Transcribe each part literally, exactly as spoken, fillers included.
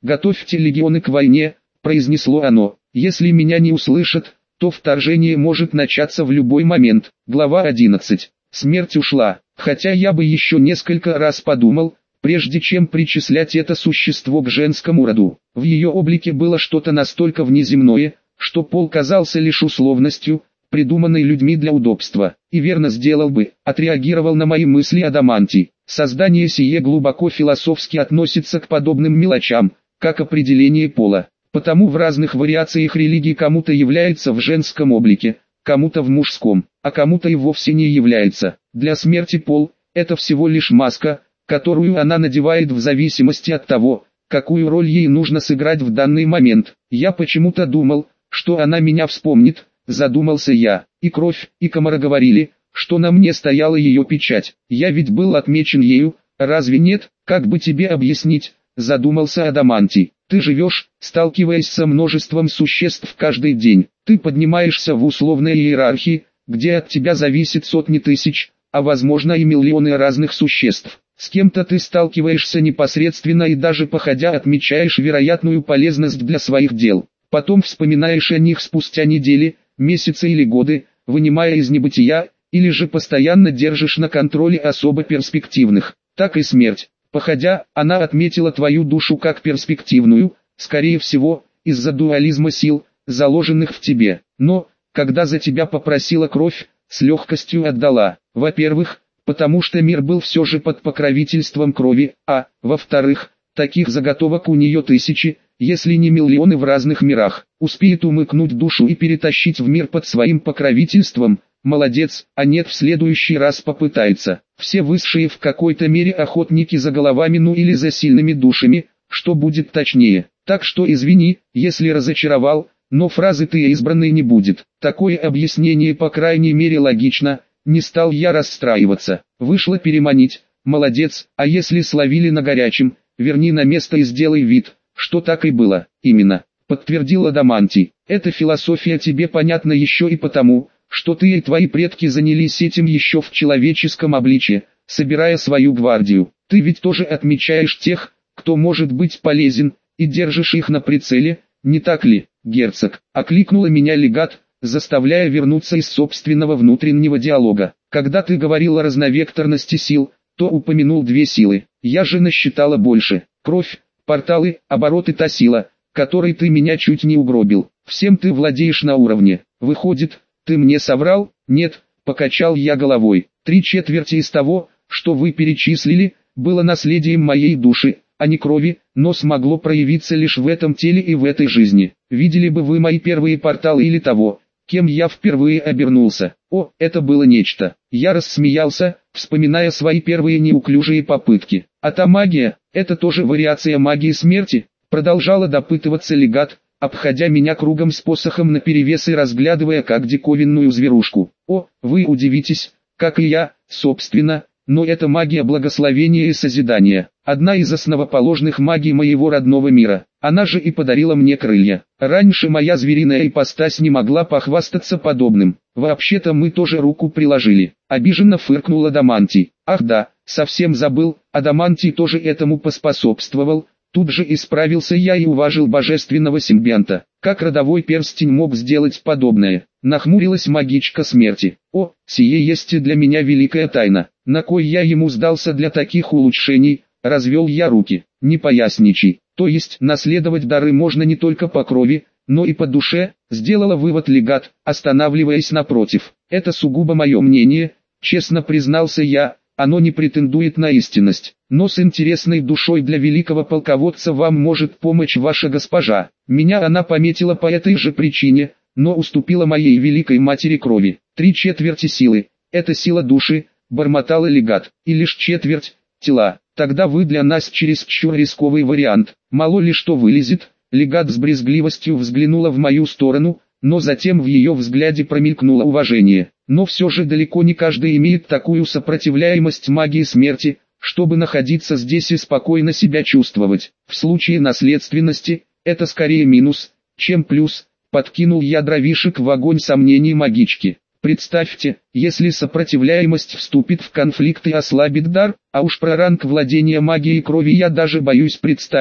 «Готовьте легионы к войне», — произнесло оно. «Если меня не услышат, то вторжение может начаться в любой момент». Глава одиннадцать. Смерть ушла, хотя я бы еще несколько раз подумал, прежде чем причислять это существо к женскому роду. В ее облике было что-то настолько внеземное, что пол казался лишь условностью, придуманной людьми для удобства. И верно сделал бы, отреагировал на мои мысли Адамантий. Создание сие глубоко философски относится к подобным мелочам, как определение пола. Потому в разных вариациях религии кому-то является в женском облике, кому-то в мужском, а кому-то и вовсе не является. Для смерти пол – это всего лишь маска, которую она надевает в зависимости от того, какую роль ей нужно сыграть в данный момент. Я почему-то думал, что она меня вспомнит, задумался я. И кровь, и комара говорили, что на мне стояла ее печать. Я ведь был отмечен ею, разве нет? Как бы тебе объяснить, задумался Адамантий. Ты живешь, сталкиваясь со множеством существ каждый день. Ты поднимаешься в условной иерархии, где от тебя зависит сотни тысяч, а возможно и миллионы разных существ. С кем-то ты сталкиваешься непосредственно и даже походя отмечаешь вероятную полезность для своих дел. Потом вспоминаешь о них спустя недели, месяцы или годы, вынимая из небытия, или же постоянно держишь на контроле особо перспективных. Так и смерть. Походя, она отметила твою душу как перспективную, скорее всего, из-за дуализма сил, заложенных в тебе. Но, когда за тебя попросила кровь, с легкостью отдала. Во-первых, потому что мир был все же под покровительством крови, а, во-вторых, таких заготовок у нее тысячи, если не миллионы в разных мирах. Успеет умыкнуть душу и перетащить в мир под своим покровительством, молодец, а нет, в следующий раз попытается. Все высшие в какой-то мере охотники за головами, ну или за сильными душами, что будет точнее. Так что извини, если разочаровал, но фразы «ты избранный» не будет. Такое объяснение по крайней мере логично, не стал я расстраиваться. Вышло переманить, молодец, а если словили на горячем, верни на место и сделай вид, что так и было. Именно, подтвердил Адамантий. Эта философия тебе понятна еще и потому, что ты и твои предки занялись этим еще в человеческом обличье, собирая свою гвардию. Ты ведь тоже отмечаешь тех, кто может быть полезен, и держишь их на прицеле, не так ли, герцог? Окликнула меня легат, заставляя вернуться из собственного внутреннего диалога. Когда ты говорил о разновекторности сил, то упомянул две силы. Я же насчитала больше. Кровь, порталы, обороты, та сила, которой ты меня чуть не угробил. Всем ты владеешь на уровне. Выходит, ты мне соврал? Нет, покачал я головой. Три четверти из того, что вы перечислили, было наследием моей души, а не крови, но смогло проявиться лишь в этом теле и в этой жизни. Видели бы вы мои первые порталы или того, кем я впервые обернулся. О, это было нечто. Я рассмеялся, вспоминая свои первые неуклюжие попытки. А та магия, это тоже вариация магии смерти? Продолжала допытываться легат, обходя меня кругом с посохом наперевес и разглядывая как диковинную зверушку. О, вы удивитесь, как и я, собственно, но это магия благословения и созидания. Одна из основоположных магий моего родного мира. Она же и подарила мне крылья. Раньше моя звериная ипостась не могла похвастаться подобным. Вообще-то мы тоже руку приложили. Обиженно фыркнул Адамантий. Ах да, совсем забыл, Адамантий тоже этому поспособствовал. Тут же исправился я и уважил божественного симбионта. Как родовой перстень мог сделать подобное? Нахмурилась магичка смерти. О, сие есть и для меня великая тайна. На кой я ему сдался для таких улучшений? Развел я руки. Не поясничай. То есть наследовать дары можно не только по крови, но и по душе, сделала вывод легат, останавливаясь напротив. Это сугубо мое мнение, честно признался я. Оно не претендует на истинность, но с интересной душой для великого полководца вам может помочь ваша госпожа. Меня она пометила по этой же причине, но уступила моей великой матери крови. Три четверти силы – это сила души, бормотала легат, и лишь четверть – тела. Тогда вы для нас чересчур рисковый вариант. Мало ли что вылезет. Легат с брезгливостью взглянула в мою сторону, но затем в ее взгляде промелькнуло уважение. Но все же далеко не каждый имеет такую сопротивляемость магии смерти, чтобы находиться здесь и спокойно себя чувствовать. В случае наследственности, это скорее минус, чем плюс, подкинул я дровишек в огонь сомнений магички. Представьте, если сопротивляемость вступит в конфликт и ослабит дар, а уж про ранг владения магией крови я даже боюсь представить,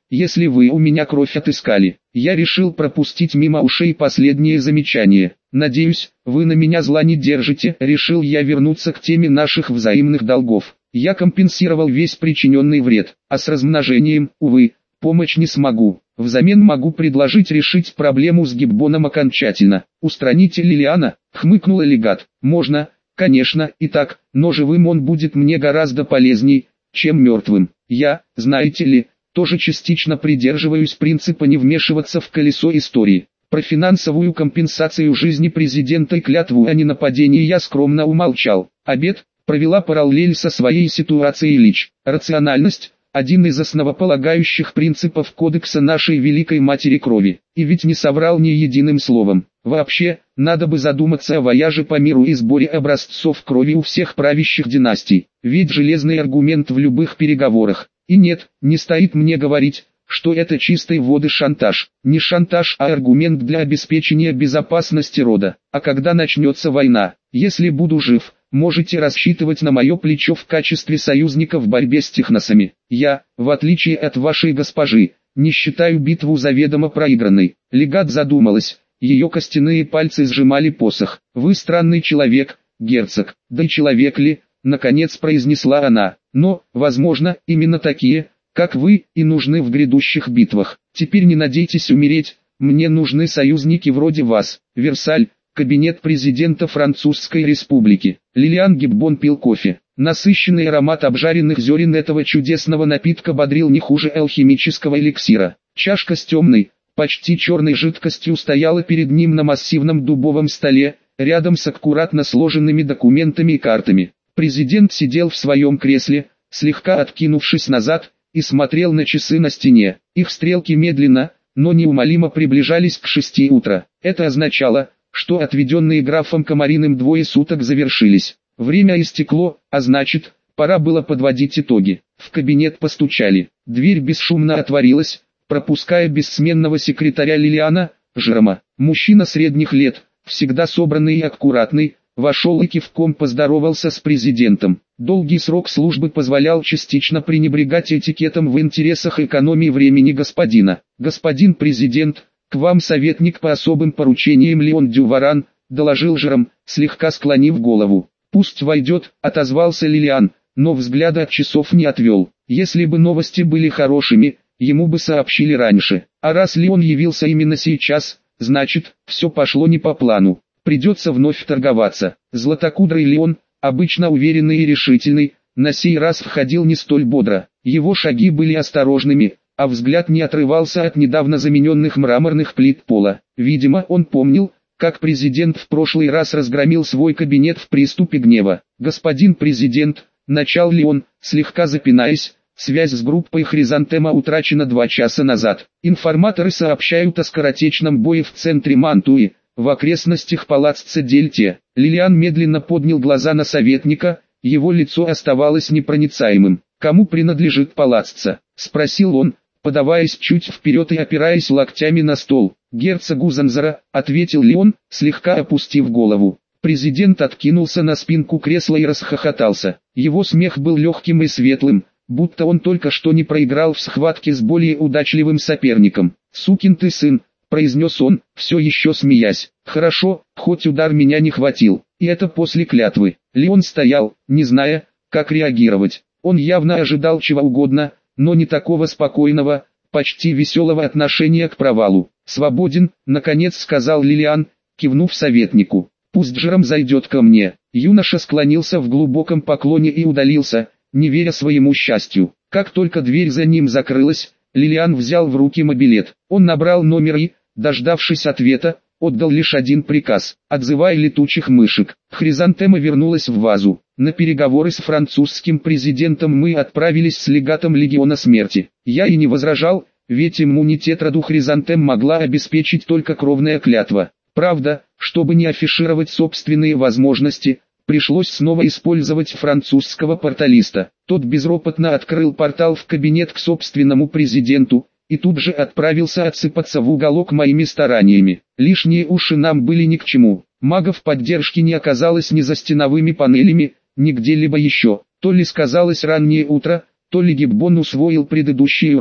если вы у меня кровь отыскали. Я решил пропустить мимо ушей последнее замечание. Надеюсь, вы на меня зла не держите. Решил я вернуться к теме наших взаимных долгов. Я компенсировал весь причиненный вред, а с размножением, увы, помочь не смогу. Взамен могу предложить решить проблему с Гиббоном окончательно. Устраните Лилиана, хмыкнула легат. Можно, конечно, и так, но живым он будет мне гораздо полезней, чем мертвым. Я, знаете ли, тоже частично придерживаюсь принципа не вмешиваться в колесо истории. Про финансовую компенсацию жизни президента и клятву о ненападении я скромно умолчал. Обед провела параллель со своей ситуацией Лич. Рациональность – один из основополагающих принципов кодекса нашей великой матери крови. И ведь не соврал ни единым словом. Вообще, надо бы задуматься о вояже по миру и сборе образцов крови у всех правящих династий. Ведь железный аргумент в любых переговорах. И нет, не стоит мне говорить, что это чистой воды шантаж. Не шантаж, а аргумент для обеспечения безопасности рода. А когда начнется война, если буду жив, можете рассчитывать на мое плечо в качестве союзника в борьбе с техносами. Я, в отличие от вашей госпожи, не считаю битву заведомо проигранной. Легат задумалась, ее костяные пальцы сжимали посох. Вы странный человек, герцог. Да и человек ли, наконец произнесла она. Но, возможно, именно такие, как вы, и нужны в грядущих битвах. Теперь не надейтесь умереть, мне нужны союзники вроде вас. Версаль, кабинет президента Французской Республики. Лилиан Гиббон пил кофе. Насыщенный аромат обжаренных зерен этого чудесного напитка бодрил не хуже алхимического эликсира. Чашка с темной, почти черной жидкостью стояла перед ним на массивном дубовом столе, рядом с аккуратно сложенными документами и картами. Президент сидел в своем кресле, слегка откинувшись назад, и смотрел на часы на стене. Их стрелки медленно, но неумолимо приближались к шести утра. Это означало, что отведенные графом Комариным двое суток завершились. Время истекло, а значит, пора было подводить итоги. В кабинет постучали. Дверь бесшумно отворилась, пропуская бессменного секретаря Лилиана, Жерома. Мужчина средних лет, всегда собранный и аккуратный, вошел и кивком поздоровался с президентом. Долгий срок службы позволял частично пренебрегать этикетом в интересах экономии времени господина. «Господин президент, к вам советник по особым поручениям Леон Дюваран», доложил Жером, слегка склонив голову. «Пусть войдет», отозвался Лилиан, но взгляда от часов не отвел. Если бы новости были хорошими, ему бы сообщили раньше. А раз Леон явился именно сейчас, значит, все пошло не по плану. Придется вновь торговаться. Златокудрый Леон, обычно уверенный и решительный, на сей раз входил не столь бодро. Его шаги были осторожными, а взгляд не отрывался от недавно замененных мраморных плит пола. Видимо, он помнил, как президент в прошлый раз разгромил свой кабинет в приступе гнева. «Господин президент», начал Леон, слегка запинаясь, связь с группой Хризантема утрачена два часа назад. Информаторы сообщают о скоротечном бое в центре Мантуи, в окрестностях палаццо Дельте. Лилиан медленно поднял глаза на советника, его лицо оставалось непроницаемым. «Кому принадлежит палаццо?» — спросил он, подаваясь чуть вперед и опираясь локтями на стол. «Герцогу Занзара», — ответил Леон, слегка опустив голову. Президент откинулся на спинку кресла и расхохотался. Его смех был легким и светлым, будто он только что не проиграл в схватке с более удачливым соперником. «Сукин ты сын», — произнес он, все еще смеясь. «Хорошо, хоть удар меня не хватил, и это после клятвы». Леон стоял, не зная, как реагировать. Он явно ожидал чего угодно, но не такого спокойного, почти веселого отношения к провалу. «Свободен», — наконец сказал Лилиан, кивнув советнику. «Пусть Жером зайдет ко мне». Юноша склонился в глубоком поклоне и удалился, не веря своему счастью. Как только дверь за ним закрылась, Лилиан взял в руки мобилет. Он набрал номер и, дождавшись ответа, отдал лишь один приказ: «Отзывай летучих мышек». Хризантема вернулась в вазу. На переговоры с французским президентом мы отправились с легатом Легиона Смерти. Я и не возражал, ведь иммунитет роду Хризантем могла обеспечить только кровная клятва. Правда, чтобы не афишировать собственные возможности, пришлось снова использовать французского порталиста. Тот безропотно открыл портал в кабинет к собственному президенту, и тут же отправился отсыпаться в уголок моими стараниями. Лишние уши нам были ни к чему. Магов поддержки не оказалось ни за стеновыми панелями, ни где-либо еще. То ли сказалось раннее утро, то ли Гиббон усвоил предыдущий урок.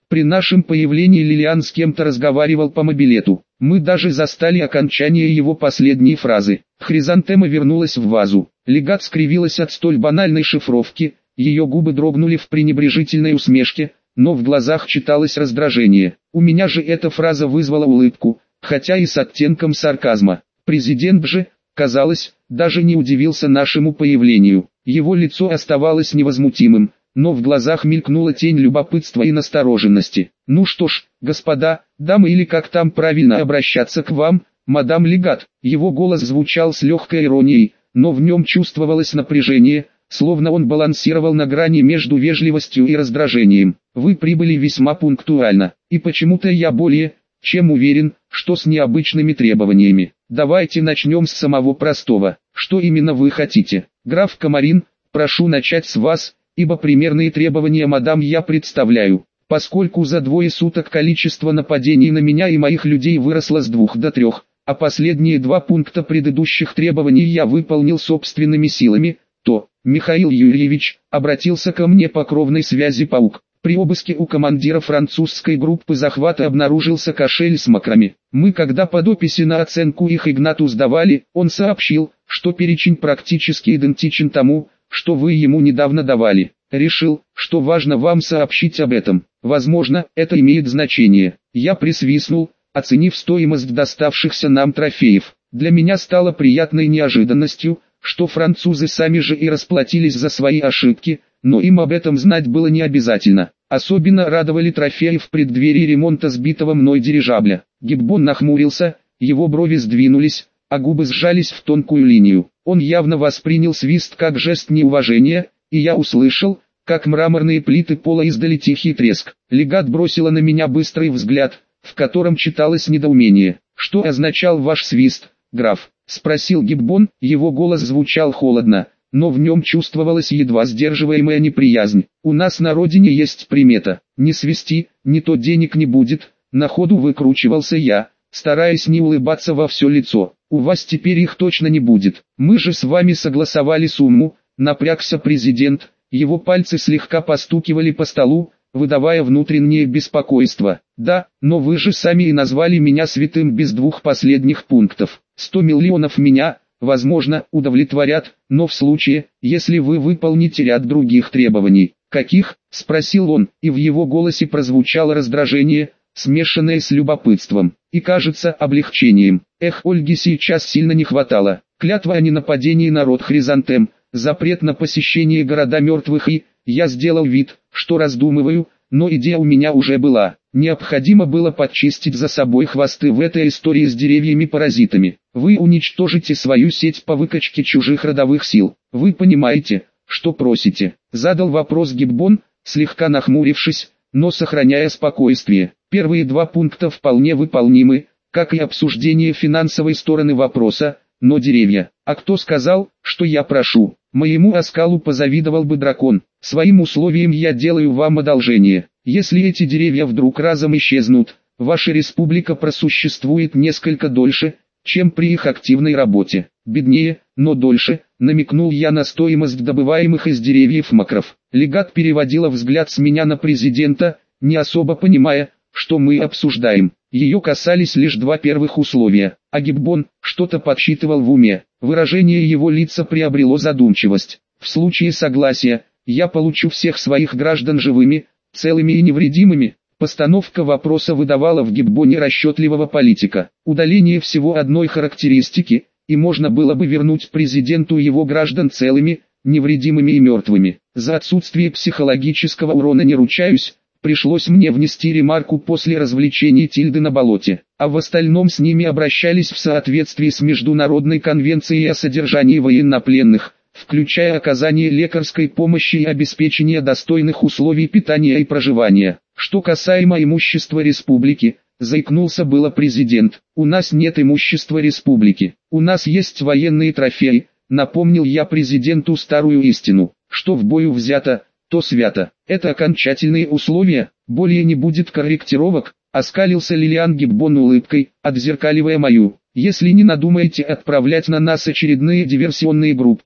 При нашем появлении Лилиан с кем-то разговаривал по мобилету. Мы даже застали окончание его последней фразы. Хризантема вернулась в вазу. Легат скривилась от столь банальной шифровки, ее губы дрогнули в пренебрежительной усмешке, но в глазах читалось раздражение. У меня же эта фраза вызвала улыбку, хотя и с оттенком сарказма. Президент же, казалось, даже не удивился нашему появлению. Его лицо оставалось невозмутимым, но в глазах мелькнула тень любопытства и настороженности. «Ну что ж, господа, дамы или как там правильно обращаться к вам, мадам Легат?» Его голос звучал с легкой иронией, но в нем чувствовалось напряжение, словно он балансировал на грани между вежливостью и раздражением. «Вы прибыли весьма пунктуально, и почему-то я более, чем уверен, что с необычными требованиями. Давайте начнем с самого простого. Что именно вы хотите? Граф Камарин, прошу начать с вас, ибо примерные требования мадам я представляю. Поскольку за двое суток количество нападений на меня и моих людей выросло с двух до трех, а последние два пункта предыдущих требований я выполнил собственными силами, то, Михаил Юрьевич, обратился ко мне по кровной связи паук. При обыске у командира французской группы захвата обнаружился кошель с макрами. Мы когда подописи на оценку их Игнату сдавали, он сообщил, что перечень практически идентичен тому, что вы ему недавно давали. Решил, что важно вам сообщить об этом. Возможно, это имеет значение. Я присвистнул, оценив стоимость доставшихся нам трофеев. Для меня стало приятной неожиданностью, что французы сами же и расплатились за свои ошибки, но им об этом знать было не обязательно. Особенно радовали трофеи в преддверии ремонта сбитого мной дирижабля. Гиббон нахмурился, его брови сдвинулись, а губы сжались в тонкую линию. Он явно воспринял свист как жест неуважения, и я услышал, как мраморные плиты пола издали тихий треск. Легат бросила на меня быстрый взгляд, в котором читалось недоумение. «Что означал ваш свист, граф?» — спросил Гиббон, его голос звучал холодно, но в нем чувствовалась едва сдерживаемая неприязнь. «У нас на родине есть примета, не свисти, не то денег не будет», — на ходу выкручивался я, стараясь не улыбаться во все лицо. «У вас теперь их точно не будет. Мы же с вами согласовали сумму», — напрягся президент, его пальцы слегка постукивали по столу, выдавая внутреннее беспокойство. «Да, но вы же сами и назвали меня святым без двух последних пунктов. Сто миллионов меня, возможно, удовлетворят, но в случае, если вы выполните ряд других требований». «Каких?» — спросил он, и в его голосе прозвучало раздражение, смешанное с любопытством, и, кажется, облегчением. Эх, Ольги сейчас сильно не хватало. Клятва о ненападении на род Хризантем, запрет на посещение города мертвых и... Я сделал вид, что раздумываю, но идея у меня уже была. Необходимо было подчистить за собой хвосты в этой истории с деревьями-паразитами. Вы уничтожите свою сеть по выкачке чужих родовых сил. Вы понимаете, что просите? Задал вопрос Гиббон, слегка нахмурившись, но сохраняя спокойствие. Первые два пункта вполне выполнимы, как и обсуждение финансовой стороны вопроса, но деревья. А кто сказал, что я прошу? Моему оскалу позавидовал бы дракон. Своим условием я делаю вам одолжение. Если эти деревья вдруг разом исчезнут, ваша республика просуществует несколько дольше, чем при их активной работе. Беднее, но дольше, намекнул я на стоимость добываемых из деревьев макров. Легат переводила взгляд с меня на президента, не особо понимая, что мы обсуждаем. Ее касались лишь два первых условия, а Гиббон что-то подсчитывал в уме. Выражение его лица приобрело задумчивость. В случае согласия, я получу всех своих граждан живыми, целыми и невредимыми. Постановка вопроса выдавала в Гиббоне расчетливого политика. Удаление всего одной характеристики, и можно было бы вернуть президенту его граждан целыми, невредимыми и мертвыми. За отсутствие психологического урона не ручаюсь. Пришлось мне внести ремарку после развлечений Тильды на болоте, а в остальном с ними обращались в соответствии с Международной конвенцией о содержании военнопленных, включая оказание лекарской помощи и обеспечение достойных условий питания и проживания. Что касаемо имущества республики, заикнулся было президент, у нас нет имущества республики, у нас есть военные трофеи, напомнил я президенту старую истину, что в бою взято, то свято. Это окончательные условия, более не будет корректировок, оскалился Лилиан Гиббон улыбкой, отзеркаливая мою. Если не надумаете отправлять на нас очередные диверсионные группы,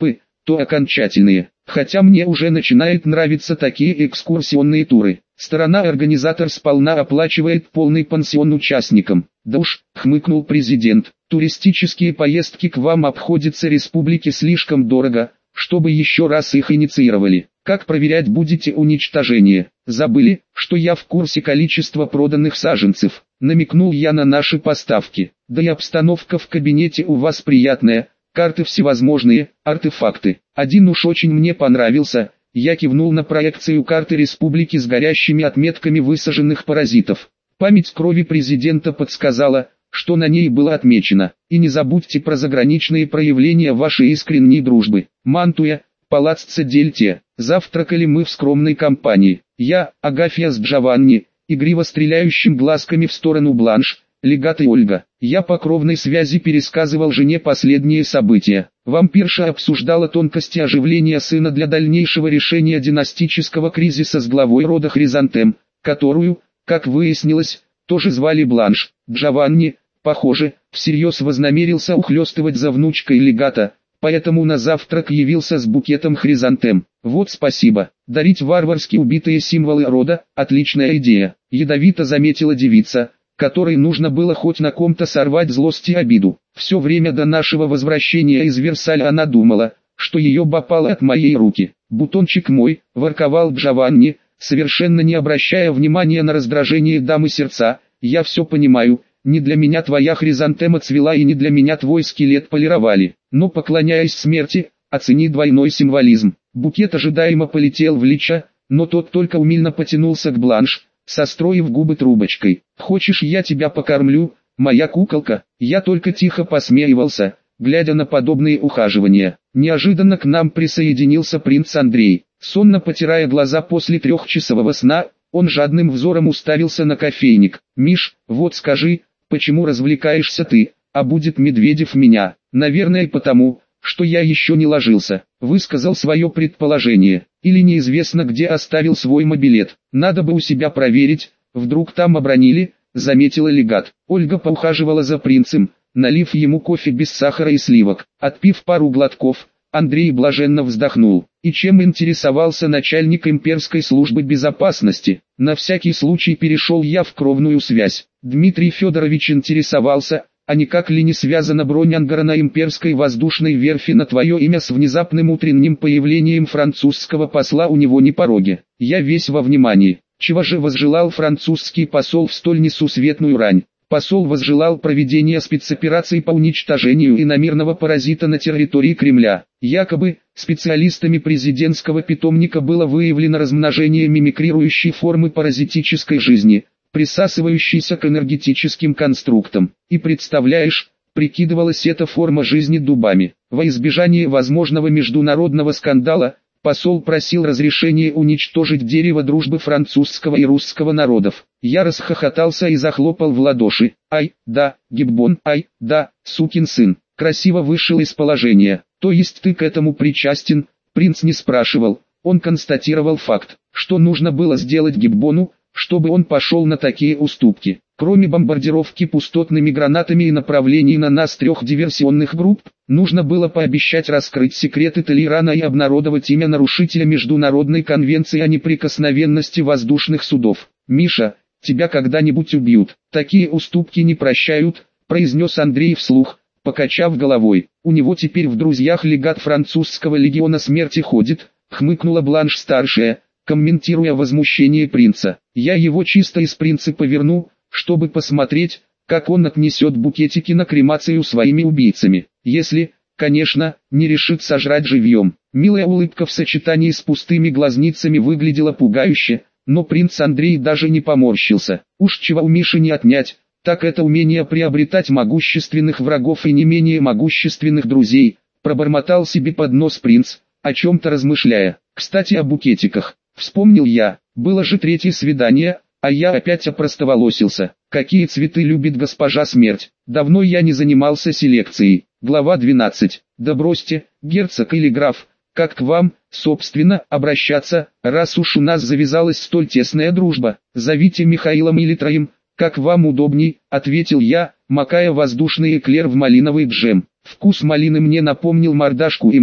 то окончательные. Хотя мне уже начинает нравиться такие экскурсионные туры. Сторона-организатор сполна оплачивает полный пансион участникам. Да уж, хмыкнул президент, туристические поездки к вам обходятся республике слишком дорого, чтобы еще раз их инициировали. Как проверять будете уничтожение? Забыли, что я в курсе количества проданных саженцев? Намекнул я на наши поставки. Да и обстановка в кабинете у вас приятная. Карты всевозможные, артефакты. Один уж очень мне понравился. Я кивнул на проекцию карты республики с горящими отметками высаженных паразитов. Память крови президента подсказала, что на ней было отмечено. И не забудьте про заграничные проявления вашей искренней дружбы. Мантуя, Палаццо Дельте. Завтракали мы в скромной компании. Я, Агафья с Джованни, игриво стреляющим глазками в сторону Бланш, Легат и Ольга. Я по кровной связи пересказывал жене последние события. Вампирша обсуждала тонкости оживления сына для дальнейшего решения династического кризиса с главой рода Хризантем, которую, как выяснилось, тоже звали Бланш. Джованни, похоже, всерьез вознамерился ухлёстывать за внучкой Легата, поэтому на завтрак явился с букетом хризантем. Вот спасибо. Дарить варварски убитые символы рода – отличная идея. Ядовито заметила девица, которой нужно было хоть на ком-то сорвать злость и обиду. Все время до нашего возвращения из Версаля она думала, что ее попало от моей руки. «Бутончик мой», – ворковал Джованни, совершенно не обращая внимания на раздражение дамы сердца, «я все понимаю, не для меня твоя хризантема цвела и не для меня твой скелет полировали, но поклоняясь смерти, оцени двойной символизм». Букет ожидаемо полетел в Лича, но тот только умильно потянулся к Бланш, состроив губы трубочкой. «Хочешь, я тебя покормлю, моя куколка?» Я только тихо посмеивался, глядя на подобные ухаживания. Неожиданно к нам присоединился принц Андрей. Сонно потирая глаза после трехчасового сна, он жадным взором уставился на кофейник. «Миш, вот скажи, почему развлекаешься ты, а будет Медведев меня?» «Наверное потому, что я еще не ложился», — высказал свое предположение. «Или неизвестно где оставил свой мобилет. Надо бы у себя проверить, вдруг там обронили», — заметила Легат. Ольга поухаживала за принцем, налив ему кофе без сахара и сливок. Отпив пару глотков, Андрей блаженно вздохнул. «И чем интересовался начальник имперской службы безопасности?» На всякий случай перешел я в кровную связь. Дмитрий Федорович интересовался, а никак ли не связана бронь Ангара на имперской воздушной верфи на твое имя с внезапным утренним появлением французского посла у него на пороге. Я весь во внимании. Чего же возжелал французский посол в столь несусветную рань? Посол возжелал проведения спецопераций по уничтожению иномирного паразита на территории Кремля. Якобы, специалистами президентского питомника было выявлено размножение мимикрирующей формы паразитической жизни, присасывающейся к энергетическим конструктам. И представляешь, прикидывалась эта форма жизни дубами. Во избежание возможного международного скандала, посол просил разрешения уничтожить дерево дружбы французского и русского народов. Я расхохотался и захлопал в ладоши. «Ай, да, Гиббон, ай, да, сукин сын, красиво вышел из положения». «То есть ты к этому причастен?» Принц не спрашивал, он констатировал факт, что нужно было сделать Гиббону, чтобы он пошел на такие уступки. Кроме бомбардировки пустотными гранатами и направлений на нас трех диверсионных групп, нужно было пообещать раскрыть секреты Толерана и обнародовать имя нарушителя Международной конвенции о неприкосновенности воздушных судов. «Миша, тебя когда-нибудь убьют. Такие уступки не прощают», — произнес Андрей вслух, покачав головой. «У него теперь в друзьях легат французского легиона смерти ходит», — хмыкнула Бланш-старшая, комментируя возмущение принца. «Я его чисто из принципа верну, чтобы посмотреть, как он отнесет букетики на кремацию своими убийцами. Если, конечно, не решит сожрать живьем». Милая улыбка в сочетании с пустыми глазницами выглядела пугающе, но принц Андрей даже не поморщился. Уж чего у Миши не отнять, так это умение приобретать могущественных врагов и не менее могущественных друзей, пробормотал себе под нос принц, о чем-то размышляя. «Кстати, о букетиках. Вспомнил я, было же третье свидание, а я опять опростоволосился. Какие цветы любит госпожа смерть? Давно я не занимался селекцией». Глава двенадцать. «Да бросьте, герцог или граф, как к вам, собственно, обращаться, раз уж у нас завязалась столь тесная дружба? Зовите Михаилом или Троим, как вам удобней», — ответил я, макая воздушный эклер в малиновый джем. Вкус малины мне напомнил мордашку эмал,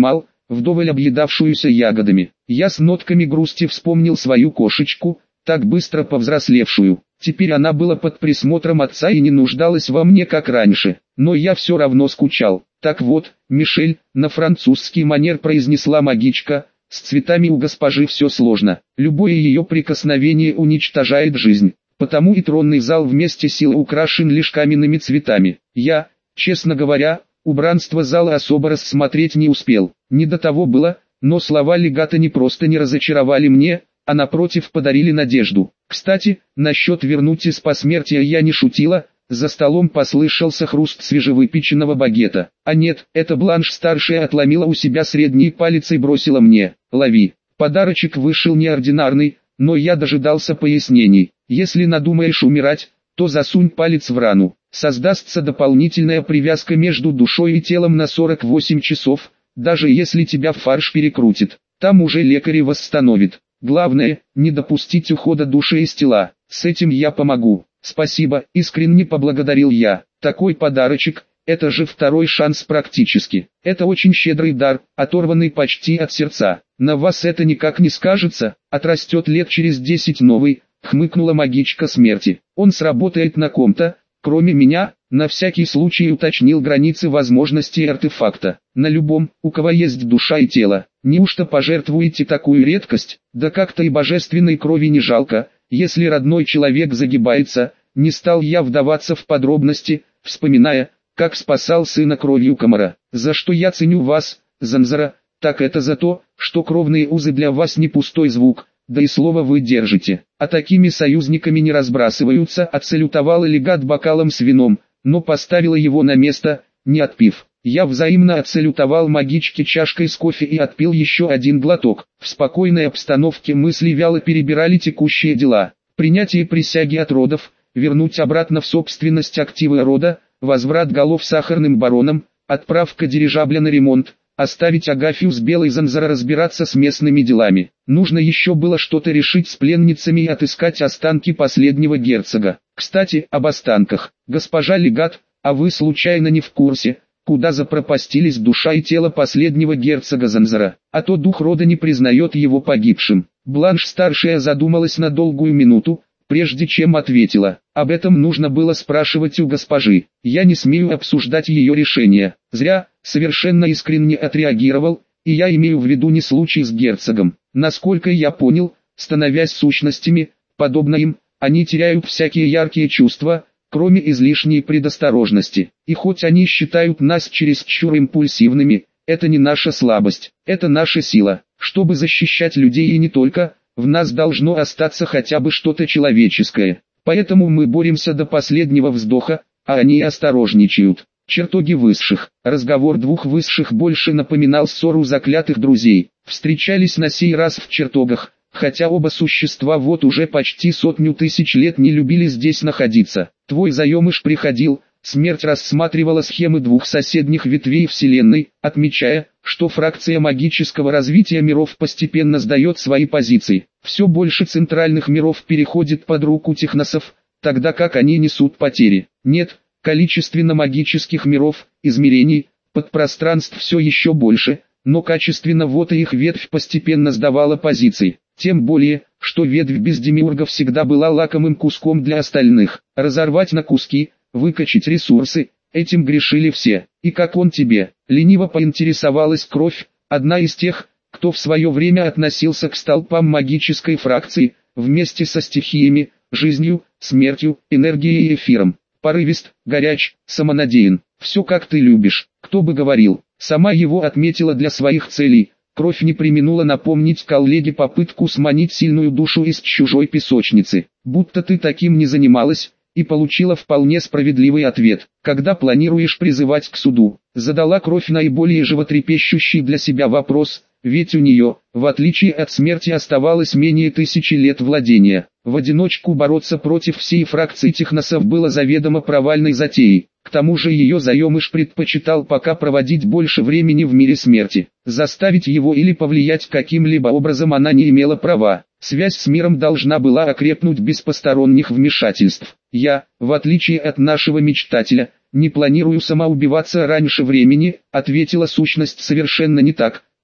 вдоволь объедавшуюся ягодами. Я с нотками грусти вспомнил свою кошечку, так быстро повзрослевшую. Теперь она была под присмотром отца и не нуждалась во мне как раньше, но я все равно скучал. Так вот, Мишель, на французский манер произнесла магичка, с цветами у госпожи все сложно, любое ее прикосновение уничтожает жизнь, потому и тронный зал вместе сил украшен лишь каменными цветами. Я, честно говоря, убранство зала особо рассмотреть не успел, не до того было, но слова легата не просто не разочаровали мне, а напротив подарили надежду. Кстати, насчет вернуть из посмертия я не шутила, за столом послышался хруст свежевыпеченного багета. А нет, это Бланш-старшая отломила у себя средний палец и бросила мне. Лови. Подарочек вышел неординарный, но я дожидался пояснений. Если надумаешь умирать, то засунь палец в рану. Создастся дополнительная привязка между душой и телом на сорок восемь часов, даже если тебя в фарш перекрутит. Там уже лекари восстановят. Главное, не допустить ухода души из тела. С этим я помогу. Спасибо, искренне поблагодарил я. Такой подарочек, это же второй шанс практически. Это очень щедрый дар, оторванный почти от сердца. На вас это никак не скажется, отрастет лет через десять новый, хмыкнула магичка смерти. Он сработает на ком-то, кроме меня, на всякий случай уточнил границы возможностей артефакта. На любом, у кого есть душа и тело. Неужто пожертвуете такую редкость? Да как-то и божественной крови не жалко, если родной человек загибается. Не стал я вдаваться в подробности, вспоминая, как спасал сына кровью комара. За что я ценю вас, Занзара, так это за то, что кровные узы для вас не пустой звук, да и слово вы держите. А такими союзниками не разбрасываются. Отсалютовала легат бокалом с вином, но поставила его на место, не отпив. Я взаимно отсалютовал магичке чашкой с кофе и отпил еще один глоток. В спокойной обстановке мысли вяло перебирали текущие дела. Принятие присяги от родов, вернуть обратно в собственность активы рода, возврат голов сахарным баронам, отправка дирижабля на ремонт, оставить Агафью с Белой Занзара разбираться с местными делами. Нужно еще было что-то решить с пленницами и отыскать останки последнего герцога. Кстати, об останках. Госпожа легат, а вы случайно не в курсе, куда запропастились душа и тело последнего герцога Занзара? А то дух рода не признает его погибшим. Бланш-старшая задумалась на долгую минуту, прежде чем ответила. Об этом нужно было спрашивать у госпожи. Я не смею обсуждать ее решение. Зря, совершенно искренне отреагировал, и я имею в виду не случай с герцогом. Насколько я понял, становясь сущностями, подобно им, они теряют всякие яркие чувства, кроме излишней предосторожности. И хоть они считают нас чересчур импульсивными, это не наша слабость, это наша сила. Чтобы защищать людей и не только, в нас должно остаться хотя бы что-то человеческое. Поэтому мы боремся до последнего вздоха, а они осторожничают. Чертоги высших. Разговор двух высших больше напоминал ссору заклятых друзей. Встречались на сей раз в чертогах, хотя оба существа вот уже почти сотню тысяч лет не любили здесь находиться. Твой заемыш приходил, смерть рассматривала схемы двух соседних ветвей Вселенной, отмечая, что фракция магического развития миров постепенно сдает свои позиции. Все больше центральных миров переходит под руку техносов, тогда как они несут потери. Нет, количественно магических миров, измерений, подпространств все еще больше, но качественно вот и их ветвь постепенно сдавала позиции. Тем более, что ветвь без демиурга всегда была лакомым куском для остальных. Разорвать на куски, выкачать ресурсы, этим грешили все. И как он тебе? Лениво поинтересовалась Кровь, одна из тех, кто в свое время относился к столпам магической фракции, вместе со стихиями, жизнью, смертью, энергией и эфиром. Порывист, горяч, самонадеян. Все как ты любишь. Кто бы говорил. Сама его отметила для своих целей. Кровь не преминула напомнить коллеге попытку сманить сильную душу из чужой песочницы. Будто ты таким не занималась, и получила вполне справедливый ответ. Когда планируешь призывать к суду? Задала Кровь наиболее животрепещущий для себя вопрос, ведь у нее, в отличие от смерти, оставалось менее тысячи лет владения. В одиночку бороться против всей фракции техносов было заведомо провальной затеей. К тому же ее заемыш предпочитал пока проводить больше времени в мире смерти. Заставить его или повлиять каким-либо образом она не имела права. Связь с миром должна была окрепнуть без посторонних вмешательств. Я, в отличие от нашего мечтателя, не планирую сама убиваться раньше времени, ответила сущность совершенно не так,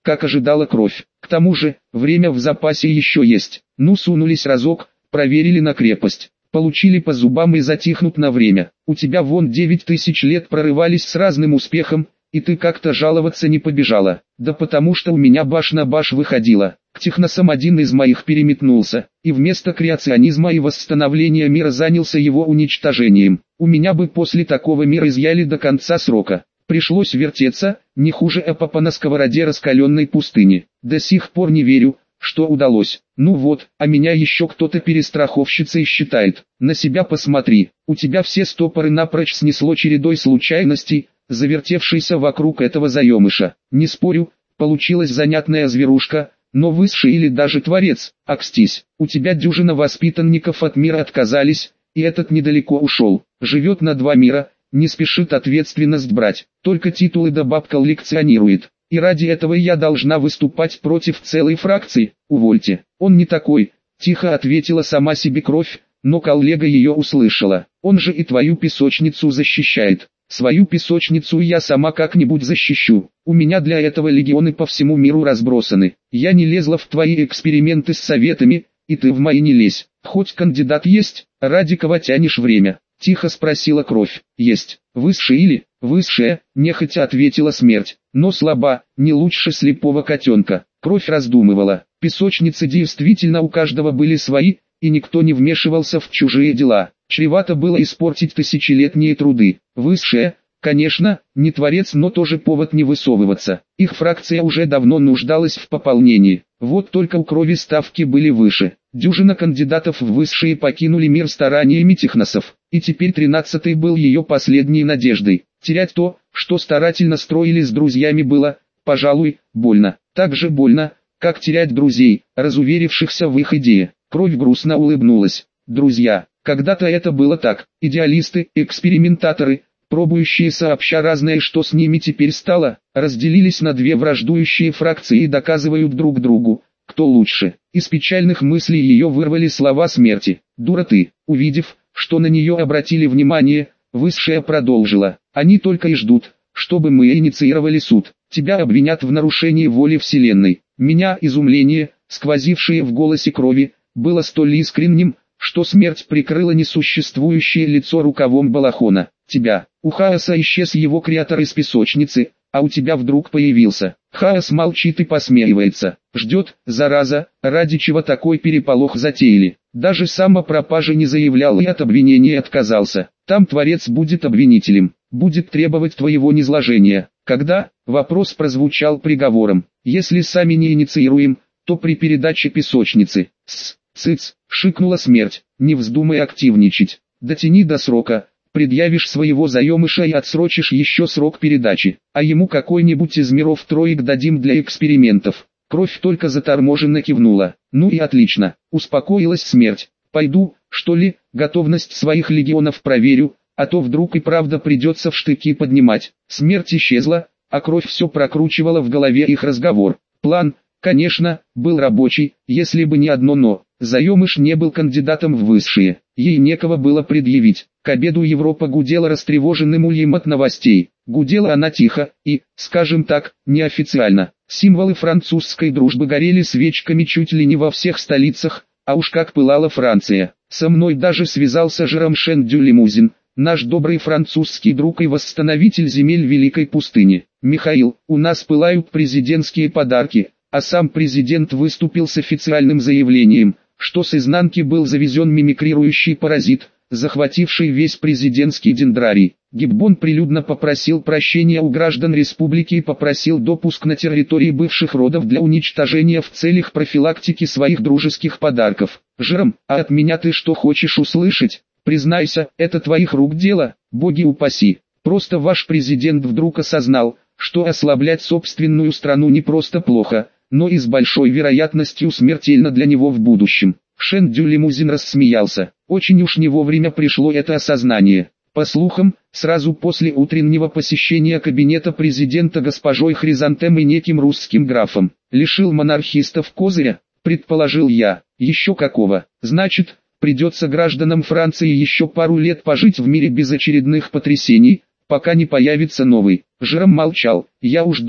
как ожидала кровь. К тому же, время в запасе еще есть. Ну сунулись разок, проверили на крепость. Получили по зубам и затихнут на время. У тебя вон девять тысяч лет прорывались с разным успехом, и ты как-то жаловаться не побежала. Да потому что у меня баш на баш выходила. К техносам один из моих переметнулся, и вместо креационизма и восстановления мира занялся его уничтожением. У меня бы после такого мира изъяли до конца срока. Пришлось вертеться, не хуже Эпопа на сковороде раскаленной пустыни. До сих пор не верю, что удалось. Ну вот, а меня еще кто-то перестраховщицей считает. На себя посмотри, у тебя все стопоры напрочь снесло чередой случайностей, завертевшейся вокруг этого заемыша. Не спорю, получилась занятная зверушка, но высший или даже творец, акстись, у тебя дюжина воспитанников от мира отказались, и этот недалеко ушел, живет на два мира, не спешит ответственность брать, только титулы да баб коллекционирует. И ради этого я должна выступать против целой фракции, увольте. Он не такой, тихо ответила сама себе кровь, но коллега ее услышала. Он же и твою песочницу защищает. Свою песочницу я сама как-нибудь защищу. У меня для этого легионы по всему миру разбросаны. Я не лезла в твои эксперименты с советами, и ты в мои не лезь. Хоть кандидат есть, ради кого тянешь время? Тихо спросила кровь. Есть. Высшая или? Высшая, нехотя ответила смерть. Но слаба, не лучше слепого котенка. Кровь раздумывала. Песочницы действительно у каждого были свои, и никто не вмешивался в чужие дела. Чревато было испортить тысячелетние труды. Высшая, конечно, не творец, но тоже повод не высовываться. Их фракция уже давно нуждалась в пополнении. Вот только у крови ставки были выше. Дюжина кандидатов в высшие покинули мир стараниями техносов, и теперь тринадцатый был ее последней надеждой. Терять то, что старательно строили с друзьями, было, пожалуй, больно. Так же больно, как терять друзей, разуверившихся в их идее. Кровь грустно улыбнулась. Друзья, когда-то это было так. Идеалисты, экспериментаторы, пробующие сообща разное, что с ними теперь стало, разделились на две враждующие фракции и доказывают друг другу, кто лучше. Из печальных мыслей ее вырвали слова смерти. «Дура ты!» Увидев, что на нее обратили внимание, высшая продолжила. «Они только и ждут, чтобы мы инициировали суд. Тебя обвинят в нарушении воли Вселенной». Меня изумление, сквозившее в голосе крови, было столь искренним, что смерть прикрыла несуществующее лицо рукавом балахона. «Тебя». У Хаоса исчез его креатор из песочницы, а у тебя вдруг появился. Хаос молчит и посмеивается. Ждет, зараза, ради чего такой переполох затеяли. Даже сам о пропаже не заявлял и от обвинения отказался. Там творец будет обвинителем, будет требовать твоего низложения. Когда? Вопрос прозвучал приговором. Если сами не инициируем, то при передаче песочницы. С, цыц, шикнула смерть, не вздумай активничать. Дотяни до срока. Предъявишь своего заемыша и отсрочишь еще срок передачи, а ему какой-нибудь из миров троек дадим для экспериментов. Кровь только заторможенно кивнула. Ну и отлично, успокоилась смерть. Пойду, что ли, готовность своих легионов проверю, а то вдруг и правда придется в штыки поднимать. Смерть исчезла, а кровь все прокручивала в голове их разговор. План, конечно, был рабочий, если бы не одно «но». Заемыш не был кандидатом в высшие, ей некого было предъявить. К обеду Европа гудела растревоженным ульем от новостей. Гудела она тихо и, скажем так, неофициально. Символы французской дружбы горели свечками чуть ли не во всех столицах, а уж как пылала Франция. Со мной даже связался Жером Шен-Дю-Лимузин, наш добрый французский друг и восстановитель земель Великой пустыни. Михаил, у нас пылают президентские подарки, а сам президент выступил с официальным заявлением, что с изнанки был завезен мимикрирующий паразит, захвативший весь президентский дендрарий. Гиббон прилюдно попросил прощения у граждан республики и попросил допуск на территории бывших родов для уничтожения в целях профилактики своих дружеских подарков. Жером, а от меня ты что хочешь услышать? Признайся, это твоих рук дело, боги упаси. Просто ваш президент вдруг осознал, что ослаблять собственную страну не просто плохо, но и с большой вероятностью смертельно для него в будущем. Шен-Дю-Лимузин рассмеялся. Очень уж не вовремя пришло это осознание. По слухам, сразу после утреннего посещения кабинета президента госпожой Хризантем и неким русским графом. Лишил монархистов козыря, предположил я. Еще какого? Значит, придется гражданам Франции еще пару лет пожить в мире без очередных потрясений, пока не появится новый. Жером молчал. Я уж думал,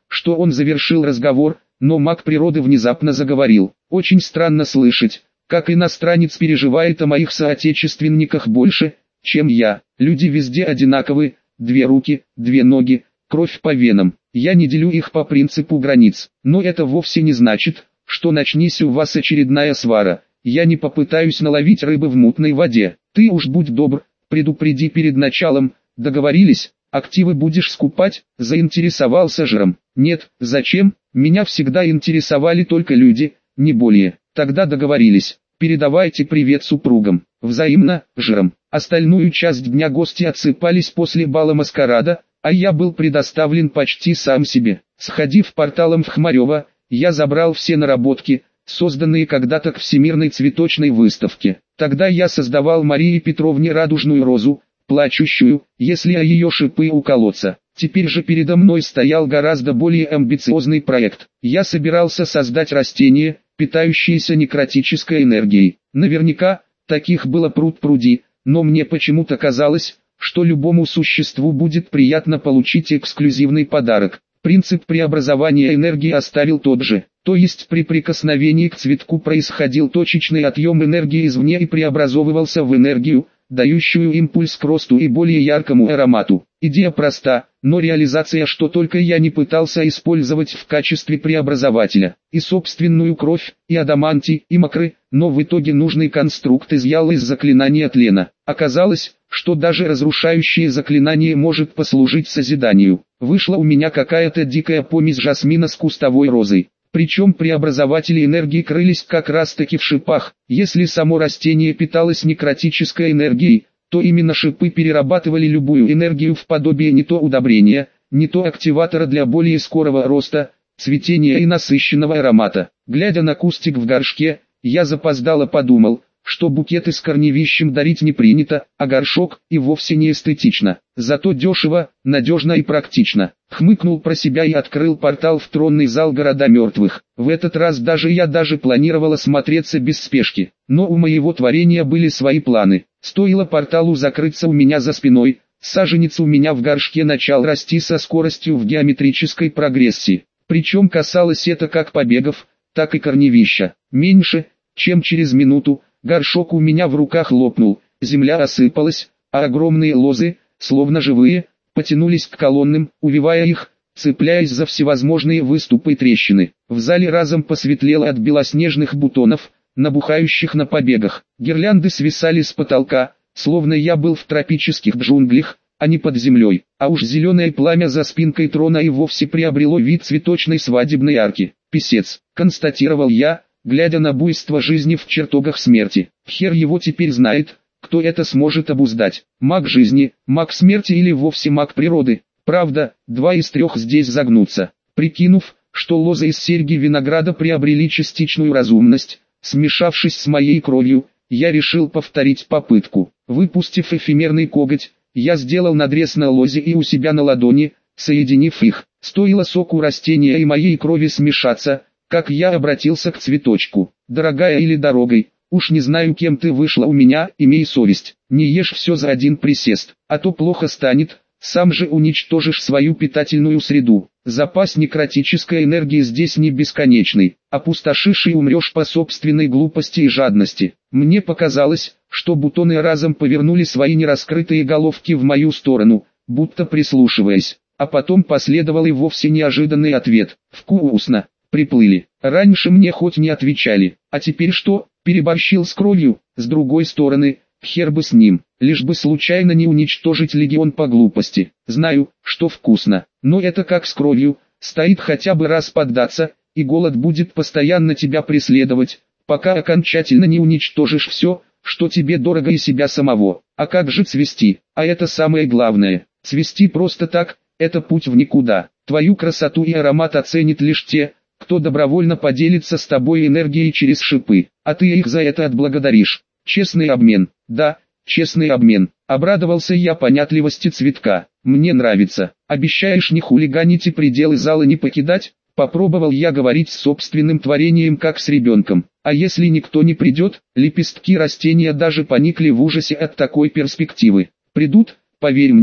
что он завершил разговор, но маг природы внезапно заговорил. Очень странно слышать, как иностранец переживает о моих соотечественниках больше, чем я. Люди везде одинаковы, две руки, две ноги, кровь по венам. Я не делю их по принципу границ, но это вовсе не значит, что начнись у вас очередная свара, я не попытаюсь наловить рыбы в мутной воде. Ты уж будь добр, предупреди перед началом, договорились? Активы будешь скупать? Заинтересовался Жром. Нет, зачем? Меня всегда интересовали только люди, не более. Тогда договорились. Передавайте привет супругам. Взаимно, Жром. Остальную часть дня гости отсыпались после бала маскарада, а я был предоставлен почти сам себе. Сходив порталом в Хмарево, я забрал все наработки, созданные когда-то к Всемирной цветочной выставке. Тогда я создавал Марии Петровне радужную розу, плачущую, если о ее шипы уколоться. Теперь же передо мной стоял гораздо более амбициозный проект. Я собирался создать растение, питающееся некротической энергией. Наверняка, таких было пруд-пруди, но мне почему-то казалось, что любому существу будет приятно получить эксклюзивный подарок. Принцип преобразования энергии оставил тот же, то есть при прикосновении к цветку происходил точечный отъем энергии извне и преобразовывался в энергию, дающую импульс к росту и более яркому аромату. Идея проста, но реализация, что только я не пытался использовать в качестве преобразователя, и собственную кровь, и адамантий, и макры, но в итоге нужный конструкт изъял из заклинания тлена. Оказалось, что даже разрушающее заклинание может послужить созиданию. Вышла у меня какая-то дикая помесь жасмина с кустовой розой. Причем преобразователи энергии крылись как раз таки в шипах. Если само растение питалось некротической энергией, то именно шипы перерабатывали любую энергию в подобие не то удобрения, не то активатора для более скорого роста, цветения и насыщенного аромата. Глядя на кустик в горшке, я запоздало подумал, что букеты с корневищем дарить не принято, а горшок и вовсе не эстетично. Зато дешево, надежно и практично. Хмыкнул про себя и открыл портал в тронный зал города мертвых. В этот раз даже я даже планировал смотреться без спешки. Но у моего творения были свои планы. Стоило порталу закрыться у меня за спиной, саженец у меня в горшке начал расти со скоростью в геометрической прогрессии. Причем касалось это как побегов, так и корневища. Меньше, чем через минуту, горшок у меня в руках лопнул, земля осыпалась, а огромные лозы, словно живые, потянулись к колоннам, увивая их, цепляясь за всевозможные выступы и трещины. В зале разом посветлело от белоснежных бутонов, набухающих на побегах. Гирлянды свисали с потолка, словно я был в тропических джунглях, а не под землей. А уж зеленое пламя за спинкой трона и вовсе приобрело вид цветочной свадебной арки. «Писец», констатировал я, глядя на буйство жизни в чертогах смерти. Хер его теперь знает, кто это сможет обуздать. Маг жизни, маг смерти или вовсе маг природы. Правда, два из трех здесь загнутся. Прикинув, что лозы из серьги винограда приобрели частичную разумность, смешавшись с моей кровью, я решил повторить попытку. Выпустив эфемерный коготь, я сделал надрез на лозе и у себя на ладони, соединив их. Стоило соку растения и моей крови смешаться, как я обратился к цветочку. «Дорогая или дорогой, уж не знаю, кем ты вышла у меня, имей совесть, не ешь все за один присест, а то плохо станет, сам же уничтожишь свою питательную среду. Запас некротической энергии здесь не бесконечный, опустошишь и умрешь по собственной глупости и жадности». Мне показалось, что бутоны разом повернули свои нераскрытые головки в мою сторону, будто прислушиваясь, а потом последовал и вовсе неожиданный ответ: «Вкусно». Приплыли. Раньше мне хоть не отвечали, а теперь что, переборщил с кровью? С другой стороны, хер бы с ним, лишь бы случайно не уничтожить легион по глупости. Знаю, что вкусно, но это как с кровью, стоит хотя бы раз поддаться, и голод будет постоянно тебя преследовать, пока окончательно не уничтожишь все, что тебе дорого и себя самого. А как же цвести? А это самое главное. Цвести просто так, это путь в никуда. Твою красоту и аромат оценит лишь те, кто добровольно поделится с тобой энергией через шипы, а ты их за это отблагодаришь. Честный обмен. Да, честный обмен. Обрадовался я понятливости цветка. Мне нравится. Обещаешь не хулиганить и пределы зала не покидать? Попробовал я говорить с собственным творением как с ребенком. А если никто не придет? Лепестки растения даже поникли в ужасе от такой перспективы. Придут, поверь мне.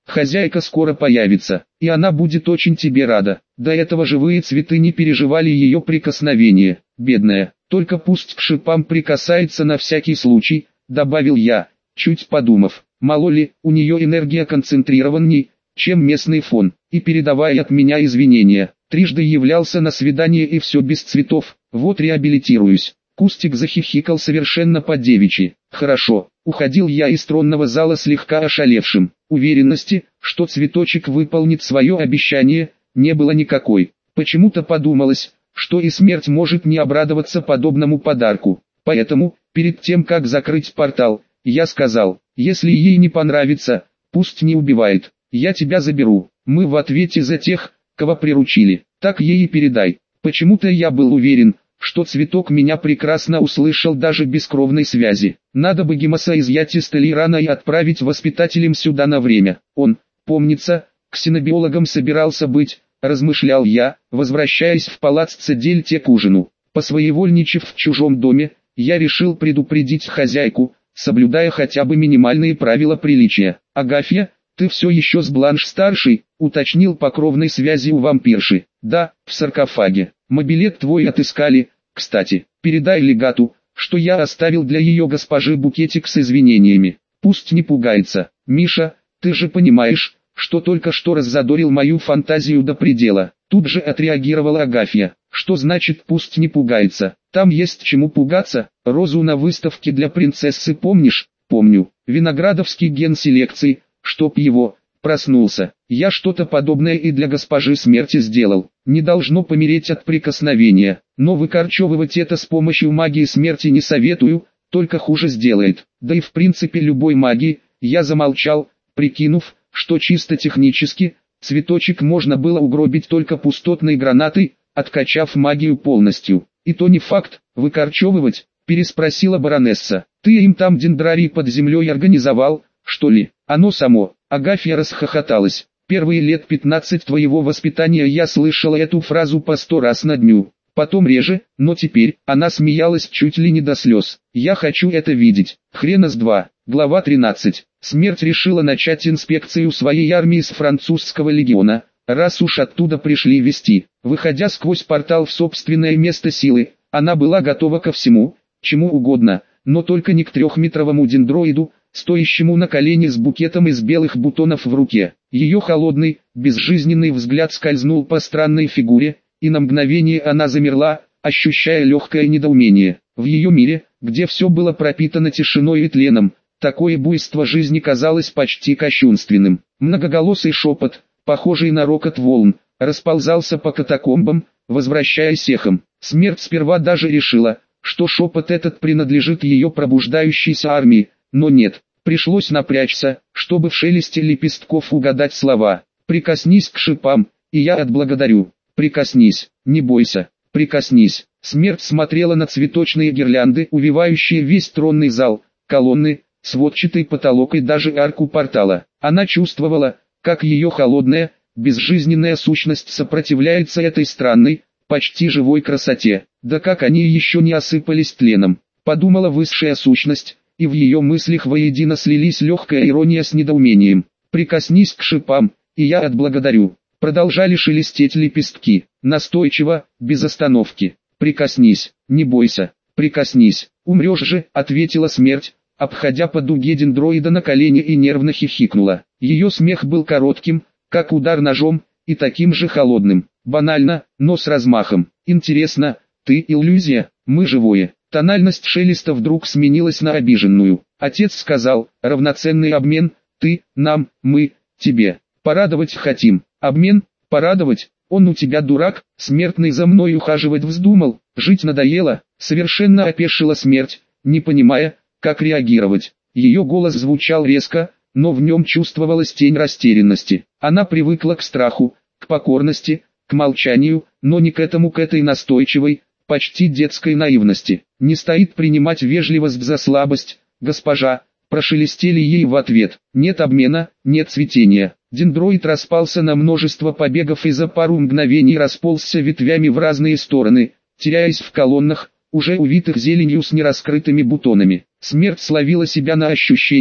Хозяйка скоро появится, и она будет очень тебе рада. До этого живые цветы не переживали ее прикосновения. Бедная, только пусть к шипам прикасается на всякий случай, добавил я, чуть подумав. Мало ли, у нее энергия концентрированней, чем местный фон, и передавая от меня извинения. Трижды являлся на свидание и все без цветов, вот реабилитируюсь. Кустик захихикал совершенно по-девичьи. Хорошо, уходил я из тронного зала слегка ошалевшим. Уверенности, что цветочек выполнит свое обещание, не было никакой. Почему-то подумалось, что и смерть может не обрадоваться подобному подарку. Поэтому, перед тем как закрыть портал, я сказал, если ей не понравится, пусть не убивает, я тебя заберу. Мы в ответе за тех, кого приручили, так ей и передай. Почему-то я был уверен, что цветок меня прекрасно услышал даже без кровной связи. Надо бы Гемоса изъять из Толерана и отправить воспитателем сюда на время. Он, помнится, ксенобиологом собирался быть, размышлял я, возвращаясь в палац Цедельте к ужину. Посвоевольничав в чужом доме, я решил предупредить хозяйку, соблюдая хотя бы минимальные правила приличия. Агафья, ты все еще с Бланш-старшей, уточнил по кровной связи у вампирши. Да, в саркофаге. Мобилет твой отыскали, кстати, передай легату, что я оставил для ее госпожи букетик с извинениями. Пусть не пугается. Миша, ты же понимаешь, что только что раззадорил мою фантазию до предела. Тут же отреагировала Агафья. Что значит пусть не пугается? Там есть чему пугаться. Розу на выставке для принцессы помнишь? Помню. Виноградовский ген селекции, чтоб его... Проснулся. Я что-то подобное и для госпожи смерти сделал. Не должно помереть от прикосновения. Но выкорчевывать это с помощью магии смерти не советую, только хуже сделает. Да и в принципе любой магии. Я замолчал, прикинув, что чисто технически, цветочек можно было угробить только пустотной гранатой, откачав магию полностью. И то не факт, выкорчевывать, переспросила баронесса. Ты им там дендрарий под землей организовал, что ли? Оно само. Агафья расхохоталась. Первые лет пятнадцать твоего воспитания я слышала эту фразу по сто раз на дню. Потом реже, но теперь, она смеялась чуть ли не до слез. Я хочу это видеть. Хрена с два. Глава тринадцать. Смерть решила начать инспекцию своей армии с французского легиона, раз уж оттуда пришли вести. Выходя сквозь портал в собственное место силы, она была готова ко всему, чему угодно, но только не к трехметровому дендроиду, стоящему на колене с букетом из белых бутонов в руке. Ее холодный, безжизненный взгляд скользнул по странной фигуре, и на мгновение она замерла, ощущая легкое недоумение. В ее мире, где все было пропитано тишиной и тленом, такое буйство жизни казалось почти кощунственным. Многоголосый шепот, похожий на рокот волн, расползался по катакомбам, возвращаясь эхом. Смерть сперва даже решила, что шепот этот принадлежит ее пробуждающейся армии, но нет. Пришлось напрячься, чтобы в шелесте лепестков угадать слова. «Прикоснись к шипам, и я отблагодарю. Прикоснись, не бойся, прикоснись». Смерть смотрела на цветочные гирлянды, увивающие весь тронный зал, колонны, сводчатый потолок и даже арку портала. Она чувствовала, как ее холодная, безжизненная сущность сопротивляется этой странной, почти живой красоте. Да как они еще не осыпались тленом, подумала высшая сущность. И в ее мыслях воедино слились легкая ирония с недоумением. «Прикоснись к шипам, и я отблагодарю». Продолжали шелестеть лепестки, настойчиво, без остановки. «Прикоснись, не бойся, прикоснись, умрешь же», — ответила смерть, обходя по дуге дендроида на колени и нервно хихикнула. Ее смех был коротким, как удар ножом, и таким же холодным. Банально, но с размахом. «Интересно, ты иллюзия, мы живое». Тональность шелеста вдруг сменилась на обиженную. Отец сказал, равноценный обмен, ты, нам, мы, тебе. Порадовать хотим. Обмен, порадовать, он у тебя дурак, смертный за мной ухаживать вздумал, жить надоело, совершенно опешила смерть, не понимая, как реагировать. Ее голос звучал резко, но в нем чувствовалась тень растерянности. Она привыкла к страху, к покорности, к молчанию, но не к этому, к этой настойчивой, почти детской наивности. «Не стоит принимать вежливость за слабость, госпожа», прошелестели ей в ответ. «Нет обмена, нет цветения». Дендроид распался на множество побегов и за пару мгновений расползся ветвями в разные стороны, теряясь в колоннах, уже увитых зеленью с нераскрытыми бутонами. Смерть словила себя на ощущении,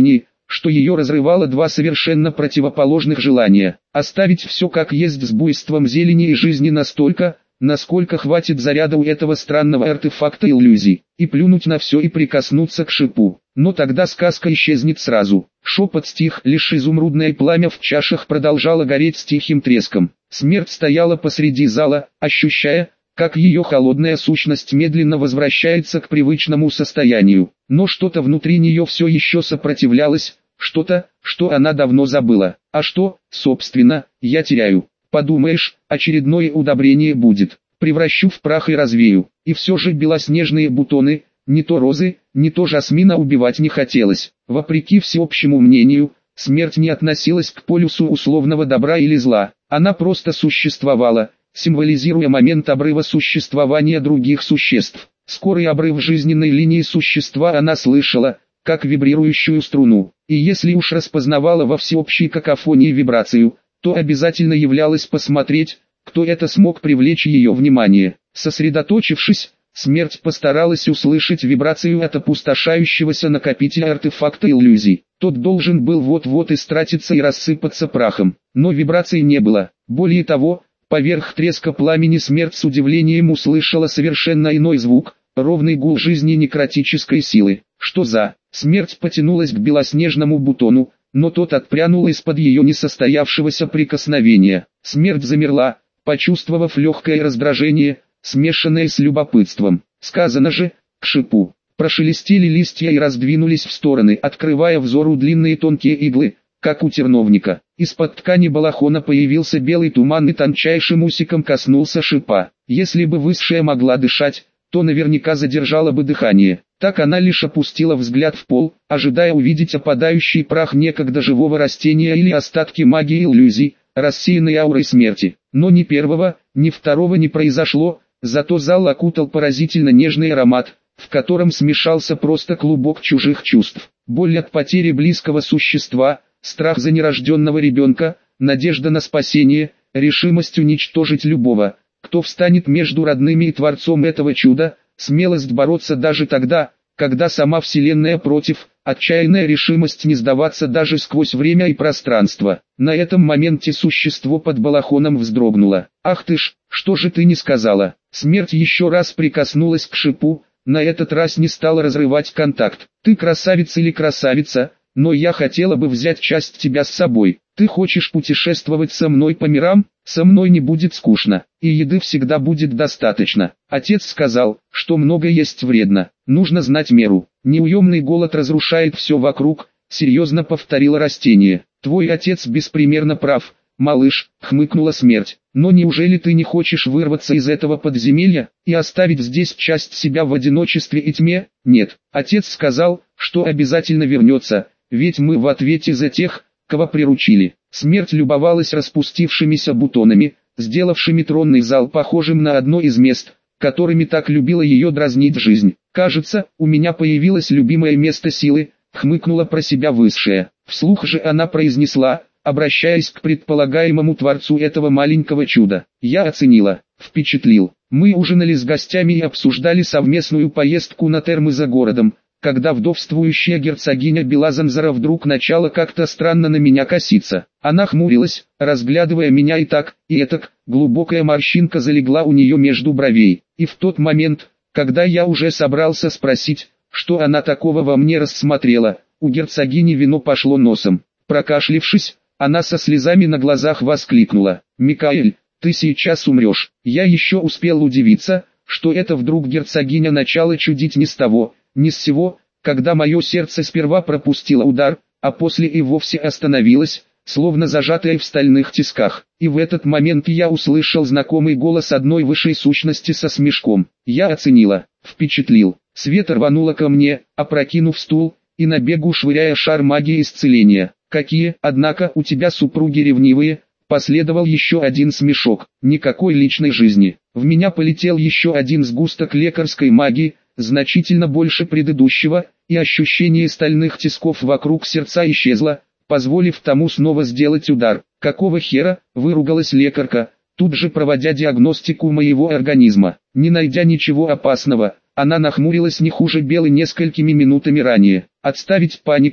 что ее разрывало два совершенно противоположных желания: оставить все как есть с буйством зелени и жизни настолько, насколько хватит заряда у этого странного артефакта иллюзий, и плюнуть на все и прикоснуться к шипу. Но тогда сказка исчезнет сразу. Шепот стих, лишь изумрудное пламя в чашах продолжало гореть с тихим треском. Смерть стояла посреди зала, ощущая, как ее холодная сущность медленно возвращается к привычному состоянию. Но что-то внутри нее все еще сопротивлялось, что-то, что она давно забыла. А что, собственно, я теряю? Подумаешь, очередное удобрение будет. Превращу в прах и развею. И все же белоснежные бутоны, не то розы, не то жасмина убивать не хотелось. Вопреки всеобщему мнению, смерть не относилась к полюсу условного добра или зла. Она просто существовала, символизируя момент обрыва существования других существ. Скорый обрыв жизненной линии существа она слышала, как вибрирующую струну. И если уж распознавала во всеобщей какофонии вибрацию, то обязательно являлась посмотреть, кто это смог привлечь ее внимание. Сосредоточившись, смерть постаралась услышать вибрацию от опустошающегося накопителя артефакта иллюзий. Тот должен был вот-вот истратиться и рассыпаться прахом, но вибраций не было. Более того, поверх треска пламени смерть с удивлением услышала совершенно иной звук, ровный гул жизни некротической силы. Что за? Смерть потянулась к белоснежному бутону, но тот отпрянул из-под ее несостоявшегося прикосновения. Смерть замерла, почувствовав легкое раздражение, смешанное с любопытством. Сказано же, к шипу. Прошелестели листья и раздвинулись в стороны, открывая взору длинные тонкие иглы, как у терновника. Из-под ткани балахона появился белый туман и тончайшим усиком коснулся шипа. Если бы высшая могла дышать, то наверняка задержала бы дыхание. Так она лишь опустила взгляд в пол, ожидая увидеть опадающий прах некогда живого растения или остатки магии иллюзий, рассеянной аурой смерти. Но ни первого, ни второго не произошло, зато зал окутал поразительно нежный аромат, в котором смешался просто клубок чужих чувств. Боль от потери близкого существа, страх за нерожденного ребенка, надежда на спасение, решимость уничтожить любого, кто встанет между родными и Творцом этого чуда, смелость бороться даже тогда, когда сама Вселенная против, отчаянная решимость не сдаваться даже сквозь время и пространство. На этом моменте существо под балахоном вздрогнуло. «Ах ты ж, что же ты не сказала?» Смерть еще раз прикоснулась к шипу, на этот раз не стала разрывать контакт. «Ты красавица или красавица, но я хотела бы взять часть тебя с собой. Ты хочешь путешествовать со мной по мирам? Со мной не будет скучно, и еды всегда будет достаточно. Отец сказал, что много есть вредно, нужно знать меру. Неуемный голод разрушает все вокруг», — серьезно повторило растение. «Твой отец беспримерно прав, малыш», — хмыкнула смерть. «Но неужели ты не хочешь вырваться из этого подземелья и оставить здесь часть себя в одиночестве и тьме?» «Нет, отец сказал, что обязательно вернется, ведь мы в ответе за тех, кого приручили». Смерть любовалась распустившимися бутонами, сделавшими тронный зал похожим на одно из мест, которыми так любила ее дразнить жизнь. «Кажется, у меня появилось любимое место силы», — хмыкнула про себя высшая. Вслух же она произнесла, обращаясь к предполагаемому творцу этого маленького чуда: «Я оценила, впечатлил. Мы ужинали с гостями и обсуждали совместную поездку на термы за городом, когда вдовствующая герцогиня Белазанзара вдруг начала как-то странно на меня коситься. Она хмурилась, разглядывая меня и так, и этак, глубокая морщинка залегла у нее между бровей. И в тот момент, когда я уже собрался спросить, что она такого во мне рассмотрела, у герцогини вино пошло носом. Прокашлившись, она со слезами на глазах воскликнула: «Микаэль, ты сейчас умрешь». Я еще успел удивиться, что это вдруг герцогиня начала чудить не с того, ни с сего, когда мое сердце сперва пропустило удар, а после и вовсе остановилось, словно зажатое в стальных тисках. И в этот момент я услышал знакомый голос одной высшей сущности со смешком. Я оценила, впечатлил. Света рванула ко мне, опрокинув стул, и на бегу швыряя шар магии исцеления. «Какие, однако, у тебя супруги ревнивые?» Последовал еще один смешок. Никакой личной жизни. В меня полетел еще один сгусток лекарской магии, значительно больше предыдущего, и ощущение стальных тисков вокруг сердца исчезло, позволив тому снова сделать удар. «Какого хера?» – выругалась лекарка, тут же проводя диагностику моего организма. Не найдя ничего опасного, она нахмурилась не хуже Белы несколькими минутами ранее. «Отставить панику»,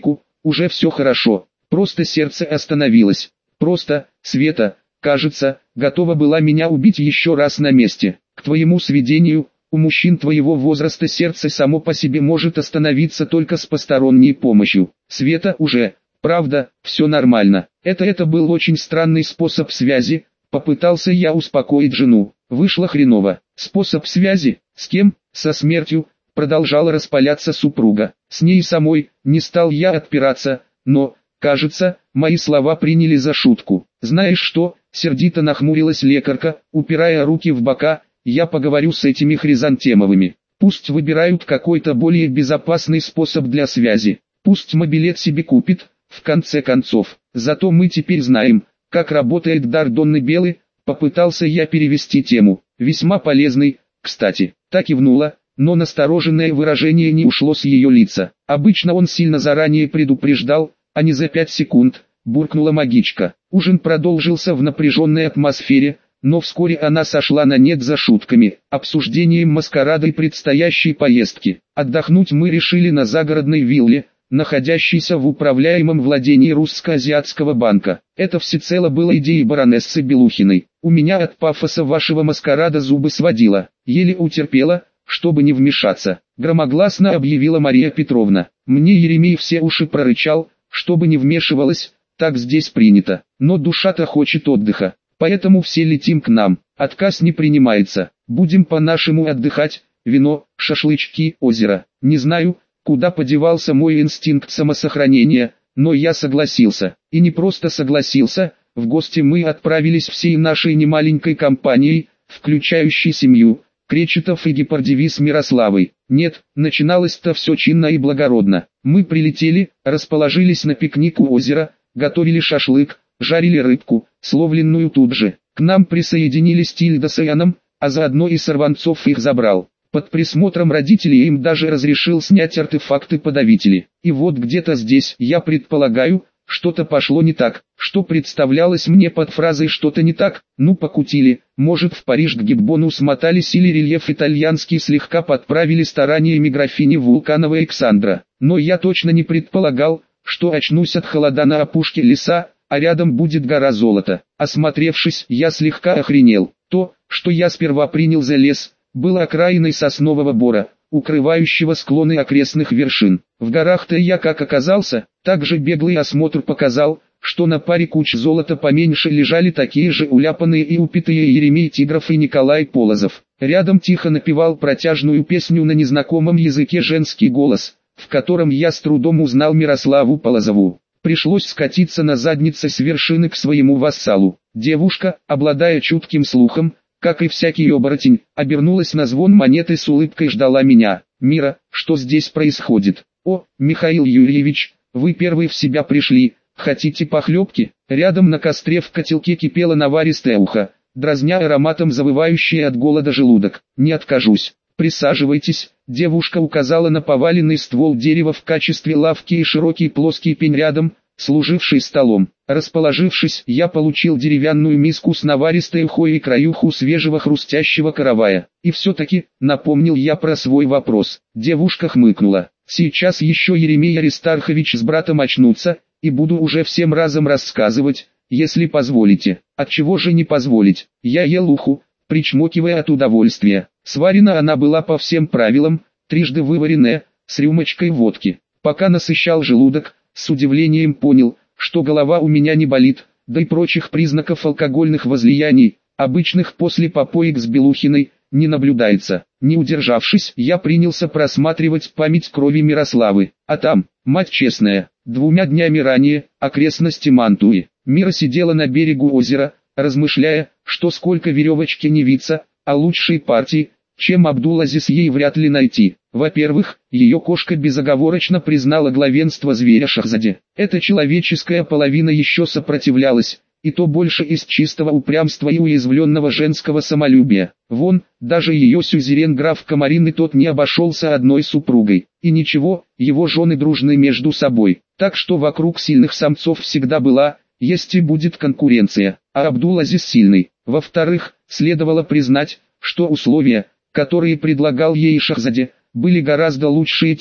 уже все хорошо, просто сердце остановилось. Просто, Света, кажется, готова была меня убить еще раз на месте. К твоему сведению, у мужчин твоего возраста сердце само по себе может остановиться только с посторонней помощью. Света уже, правда, все нормально. Это это был очень странный способ связи, попытался я успокоить жену. Вышло хреново. Способ связи? С кем? Со смертью, продолжала распаляться супруга. С ней самой, не стал я отпираться, но, кажется, мои слова приняли за шутку. Знаешь что, сердито нахмурилась лекарка, упирая руки в бока, я поговорю с этими хризантемовыми. Пусть выбирают какой-то более безопасный способ для связи. Пусть мобилет себе купит, в конце концов. Зато мы теперь знаем, как работает дар Донны Белы. Попытался я перевести тему. Весьма полезный, кстати. Так кивнула, но настороженное выражение не ушло с ее лица. Обычно он сильно заранее предупреждал, а не за пять секунд, буркнула магичка. Ужин продолжился в напряженной атмосфере, но вскоре она сошла на нет за шутками, обсуждением маскарада и предстоящей поездки. Отдохнуть мы решили на загородной вилле, находящейся в управляемом владении Русско-Азиатского банка. Это всецело было идеей баронессы Белухиной. У меня от пафоса вашего маскарада зубы сводило, еле утерпела, чтобы не вмешаться. Громогласно объявила Мария Петровна. Мне Еремей все уши прорычал, чтобы не вмешивалась, так здесь принято. Но душа-то хочет отдыха, поэтому все летим к нам. Отказ не принимается. Будем по-нашему отдыхать, вино, шашлычки, озеро. Не знаю, куда подевался мой инстинкт самосохранения, но я согласился. И не просто согласился, в гости мы отправились всей нашей немаленькой компанией, включающей семью, Кречетов и Гепардеви с Мирославой. Нет, начиналось-то все чинно и благородно. Мы прилетели, расположились на пикник у озера, готовили шашлык, жарили рыбку, словленную тут же. К нам присоединились Тильда с Иоанном, а заодно и Сорванцов их забрал. Под присмотром родителей им даже разрешил снять артефакты-подавители. И вот где-то здесь, я предполагаю, что-то пошло не так. Что представлялось мне под фразой «что-то не так», ну покутили, может в Париж к Гиббону смотались или рельеф итальянский слегка подправили стараниями графини Вулкановой Александра. Но я точно не предполагал, что очнусь от холода на опушке леса, а рядом будет гора золота. Осмотревшись, я слегка охренел. То, что я сперва принял за лес, было окраиной соснового бора, укрывающего склоны окрестных вершин. В горах-то я как оказался, также беглый осмотр показал, что на паре куч золота поменьше лежали такие же уляпанные и упитые Еремей Тигров и Николай Полозов. Рядом тихо напевал протяжную песню на незнакомом языке женский голос, в котором я с трудом узнал Мирославу Полозову. Пришлось скатиться на заднице с вершины к своему вассалу. Девушка, обладая чутким слухом, как и всякий оборотень, обернулась на звон монеты с улыбкой ждала меня. «Мира, что здесь происходит?» «О, Михаил Юрьевич, вы первый в себя пришли, хотите похлебки?» Рядом на костре в котелке кипело наваристое ухо, дразня ароматом завывающий от голода желудок. «Не откажусь. Присаживайтесь», девушка указала на поваленный ствол дерева в качестве лавки и широкий плоский пень рядом, служивший столом. Расположившись, я получил деревянную миску с наваристой ухой и краюху свежего хрустящего каравая. И все-таки, напомнил я про свой вопрос. Девушка хмыкнула. Сейчас еще Еремей Аристархович с братом очнутся, и буду уже всем разом рассказывать, если позволите. Отчего же не позволить? Я ел уху, причмокивая от удовольствия. Сварена она была по всем правилам, трижды вываренная, с рюмочкой водки. Пока насыщал желудок, с удивлением понял, что голова у меня не болит, да и прочих признаков алкогольных возлияний, обычных после попоек с Белухиной, не наблюдается. Не удержавшись, я принялся просматривать память крови Мирославы. А там, мать честная, двумя днями ранее, окрестности Мантуи. Мира сидела на берегу озера, размышляя, что сколько веревочки не виться, а лучшей партии, чем Абдул-Азиз ей вряд ли найти. Во-первых, ее кошка безоговорочно признала главенство зверя Шахзаде. Эта человеческая половина еще сопротивлялась, и то больше из чистого упрямства и уязвленного женского самолюбия. Вон, даже ее сюзерен граф Комарин и тот не обошелся одной супругой. И ничего, его жены дружны между собой. Так что вокруг сильных самцов всегда была, есть и будет конкуренция, а Абдул-Азиз сильный. Во-вторых, следовало признать, что условия, которые предлагал ей Шахзаде, были гораздо лучше тех,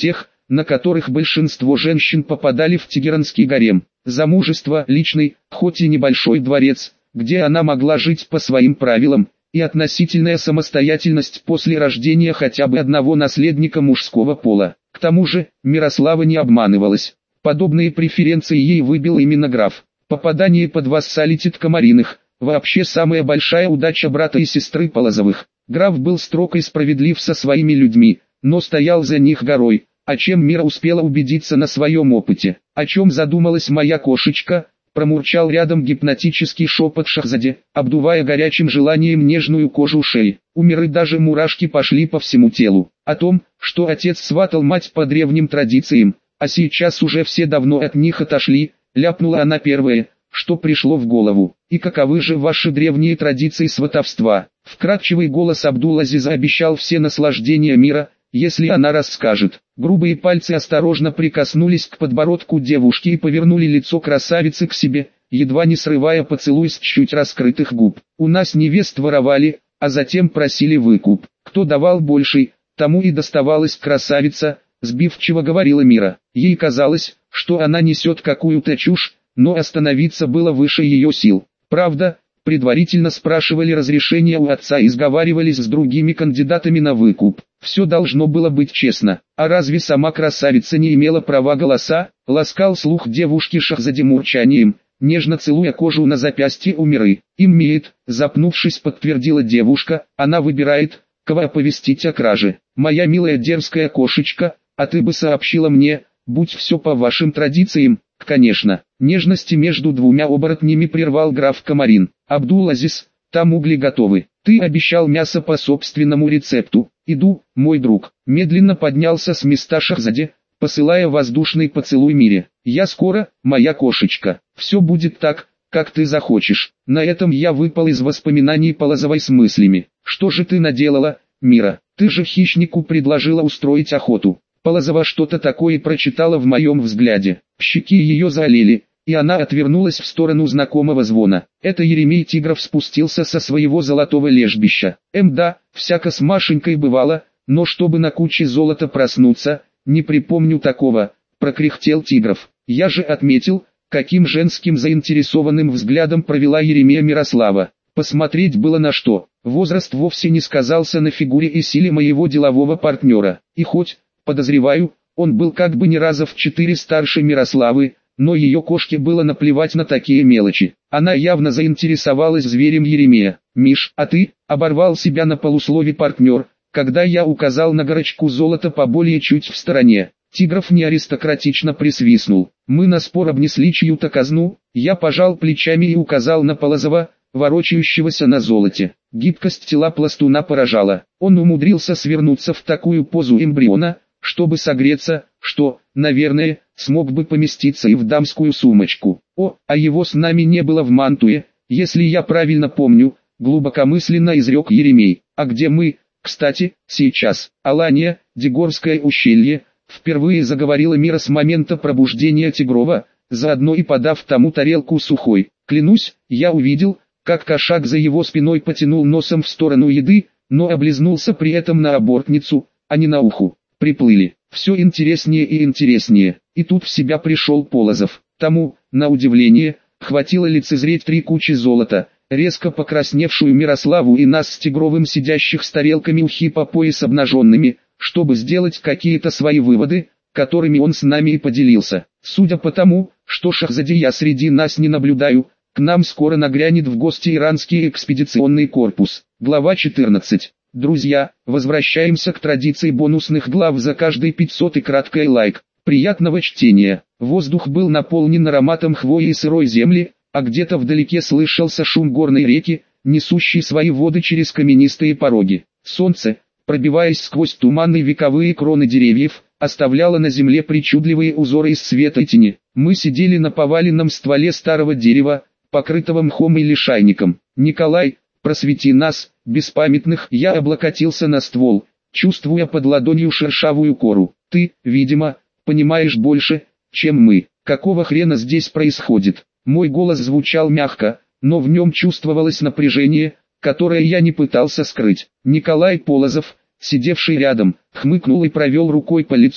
на которых большинство женщин попадали в тегеранский гарем. Замужество, личный, хоть и небольшой дворец, где она могла жить по своим правилам, и относительная самостоятельность после рождения хотя бы одного наследника мужского пола. К тому же, Мирослава не обманывалась. Подобные преференции ей выбил именно граф. Попадание под вассалитет Комариных – вообще самая большая удача брата и сестры Полозовых. Граф был строг и справедлив со своими людьми, но стоял за них горой, о чем Мира успела убедиться на своем опыте. О чем задумалась моя кошечка, промурчал рядом гипнотический шепот Шахзаде, обдувая горячим желанием нежную кожу шеи. У Миры даже мурашки пошли по всему телу. О том, что отец сватал мать по древним традициям, а сейчас уже все давно от них отошли, ляпнула она первое, что пришло в голову. И каковы же ваши древние традиции сватовства? Вкрадчивый голос Абдул-Азиза обещал все наслаждения мира, если она расскажет. Грубые пальцы осторожно прикоснулись к подбородку девушки и повернули лицо красавицы к себе, едва не срывая поцелуй с чуть раскрытых губ. У нас невест воровали, а затем просили выкуп. Кто давал больший, тому и доставалась красавица, сбивчиво говорила Мира. Ей казалось, что она несет какую-то чушь, но остановиться было выше ее сил. Правда, предварительно спрашивали разрешения у отца и сговаривались с другими кандидатами на выкуп. Все должно было быть честно. А разве сама красавица не имела права голоса? Ласкал слух девушки Шахзаде мурчанием, нежно целуя кожу на запястье у Миры. «Имеет», запнувшись, подтвердила девушка, она выбирает, кого оповестить о краже. «Моя милая дерзкая кошечка, а ты бы сообщила мне, будь все по вашим традициям». «Конечно». Нежности между двумя оборотнями прервал граф Комарин. «Абдул-Азиз, там угли готовы. Ты обещал мясо по собственному рецепту. Иду, мой друг». Медленно поднялся с места Шахзаде, посылая воздушный поцелуй Мире. «Я скоро, моя кошечка. Все будет так, как ты захочешь». На этом я выпал из воспоминаний Полозовой с мыслями. «Что же ты наделала, Мира? Ты же хищнику предложила устроить охоту». Полозова что-то такое прочитала в моем взгляде. Щеки ее заолели, и она отвернулась в сторону знакомого звона. Это Еремей Тигров спустился со своего золотого лежбища. Эм да, всяко с Машенькой бывало, но чтобы на куче золота проснуться, не припомню такого, прокряхтел Тигров. Я же отметил, каким женским заинтересованным взглядом провела Еремея Мирослава. Посмотреть было на что. Возраст вовсе не сказался на фигуре и силе моего делового партнера. И хоть, подозреваю, он был как бы не раза в четыре старше Мирославы, но ее кошке было наплевать на такие мелочи. Она явно заинтересовалась зверем Еремея. «Миш, а ты?» — оборвал себя на полуслове партнер, когда я указал на горочку золота поболее чуть в стороне. Тигров неаристократично присвистнул. «Мы на спор обнесли чью-то казну». Я пожал плечами и указал на Полозова, ворочающегося на золоте. Гибкость тела пластуна поражала. Он умудрился свернуться в такую позу эмбриона, чтобы согреться, что, наверное, смог бы поместиться и в дамскую сумочку. О, а его с нами не было в Мантуе, если я правильно помню, глубокомысленно изрек Еремей. А где мы, кстати, сейчас? Алания, Дегорское ущелье, впервые заговорила Мира с момента пробуждения Тигрова, заодно и подав тому тарелку сухой. Клянусь, я увидел, как кошак за его спиной потянул носом в сторону еды, но облизнулся при этом на обортницу, а не на уху. Приплыли. Все интереснее и интереснее. И тут в себя пришел Полозов. Тому, на удивление, хватило лицезреть три кучи золота, резко покрасневшую Мирославу и нас с Тигровым, сидящих с тарелками ухи по пояс обнаженными, чтобы сделать какие-то свои выводы, которыми он с нами и поделился. Судя по тому, что Шахзаде я среди нас не наблюдаю, к нам скоро нагрянет в гости иранский экспедиционный корпус. Глава четырнадцать. Друзья, возвращаемся к традиции бонусных глав за каждый пятьсот и краткое лайк. Приятного чтения. Воздух был наполнен ароматом хвои и сырой земли, а где-то вдалеке слышался шум горной реки, несущей свои воды через каменистые пороги. Солнце, пробиваясь сквозь туманные вековые кроны деревьев, оставляло на земле причудливые узоры из света и тени. Мы сидели на поваленном стволе старого дерева, покрытого мхом и лишайником. «Николай, просвети нас, беспамятных!» Я облокотился на ствол, чувствуя под ладонью шершавую кору. «Ты, видимо, понимаешь больше, чем мы. Какого хрена здесь происходит?» Мой голос звучал мягко, но в нем чувствовалось напряжение, которое я не пытался скрыть. Николай Полозов, сидевший рядом, хмыкнул и провел рукой по лицу,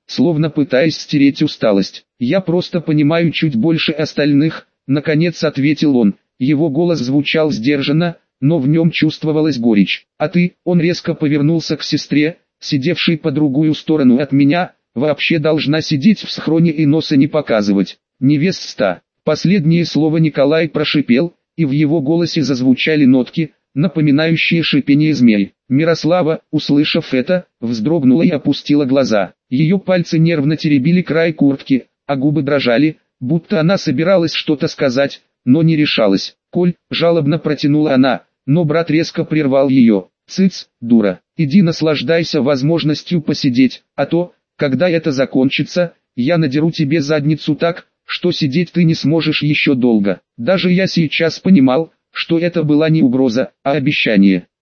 словно пытаясь стереть усталость. «Я просто понимаю чуть больше остальных», — наконец ответил он. Его голос звучал сдержанно, но в нем чувствовалась горечь. «А ты?» — он резко повернулся к сестре, сидевшей по другую сторону от меня, «вообще должна сидеть в схроне и носа не показывать. Невеста». Последнее слово Николай прошипел, и в его голосе зазвучали нотки, напоминающие шипение змей. Мирослава, услышав это, вздрогнула и опустила глаза. Ее пальцы нервно теребили край куртки, а губы дрожали, будто она собиралась что-то сказать, но не решалась. «Коль», — жалобно протянула она, но брат резко прервал ее. «Цыц, дура, иди наслаждайся возможностью посидеть, а то, когда это закончится, я надеру тебе задницу так, что сидеть ты не сможешь еще долго». Даже я сейчас понимал, что это была не угроза, а обещание.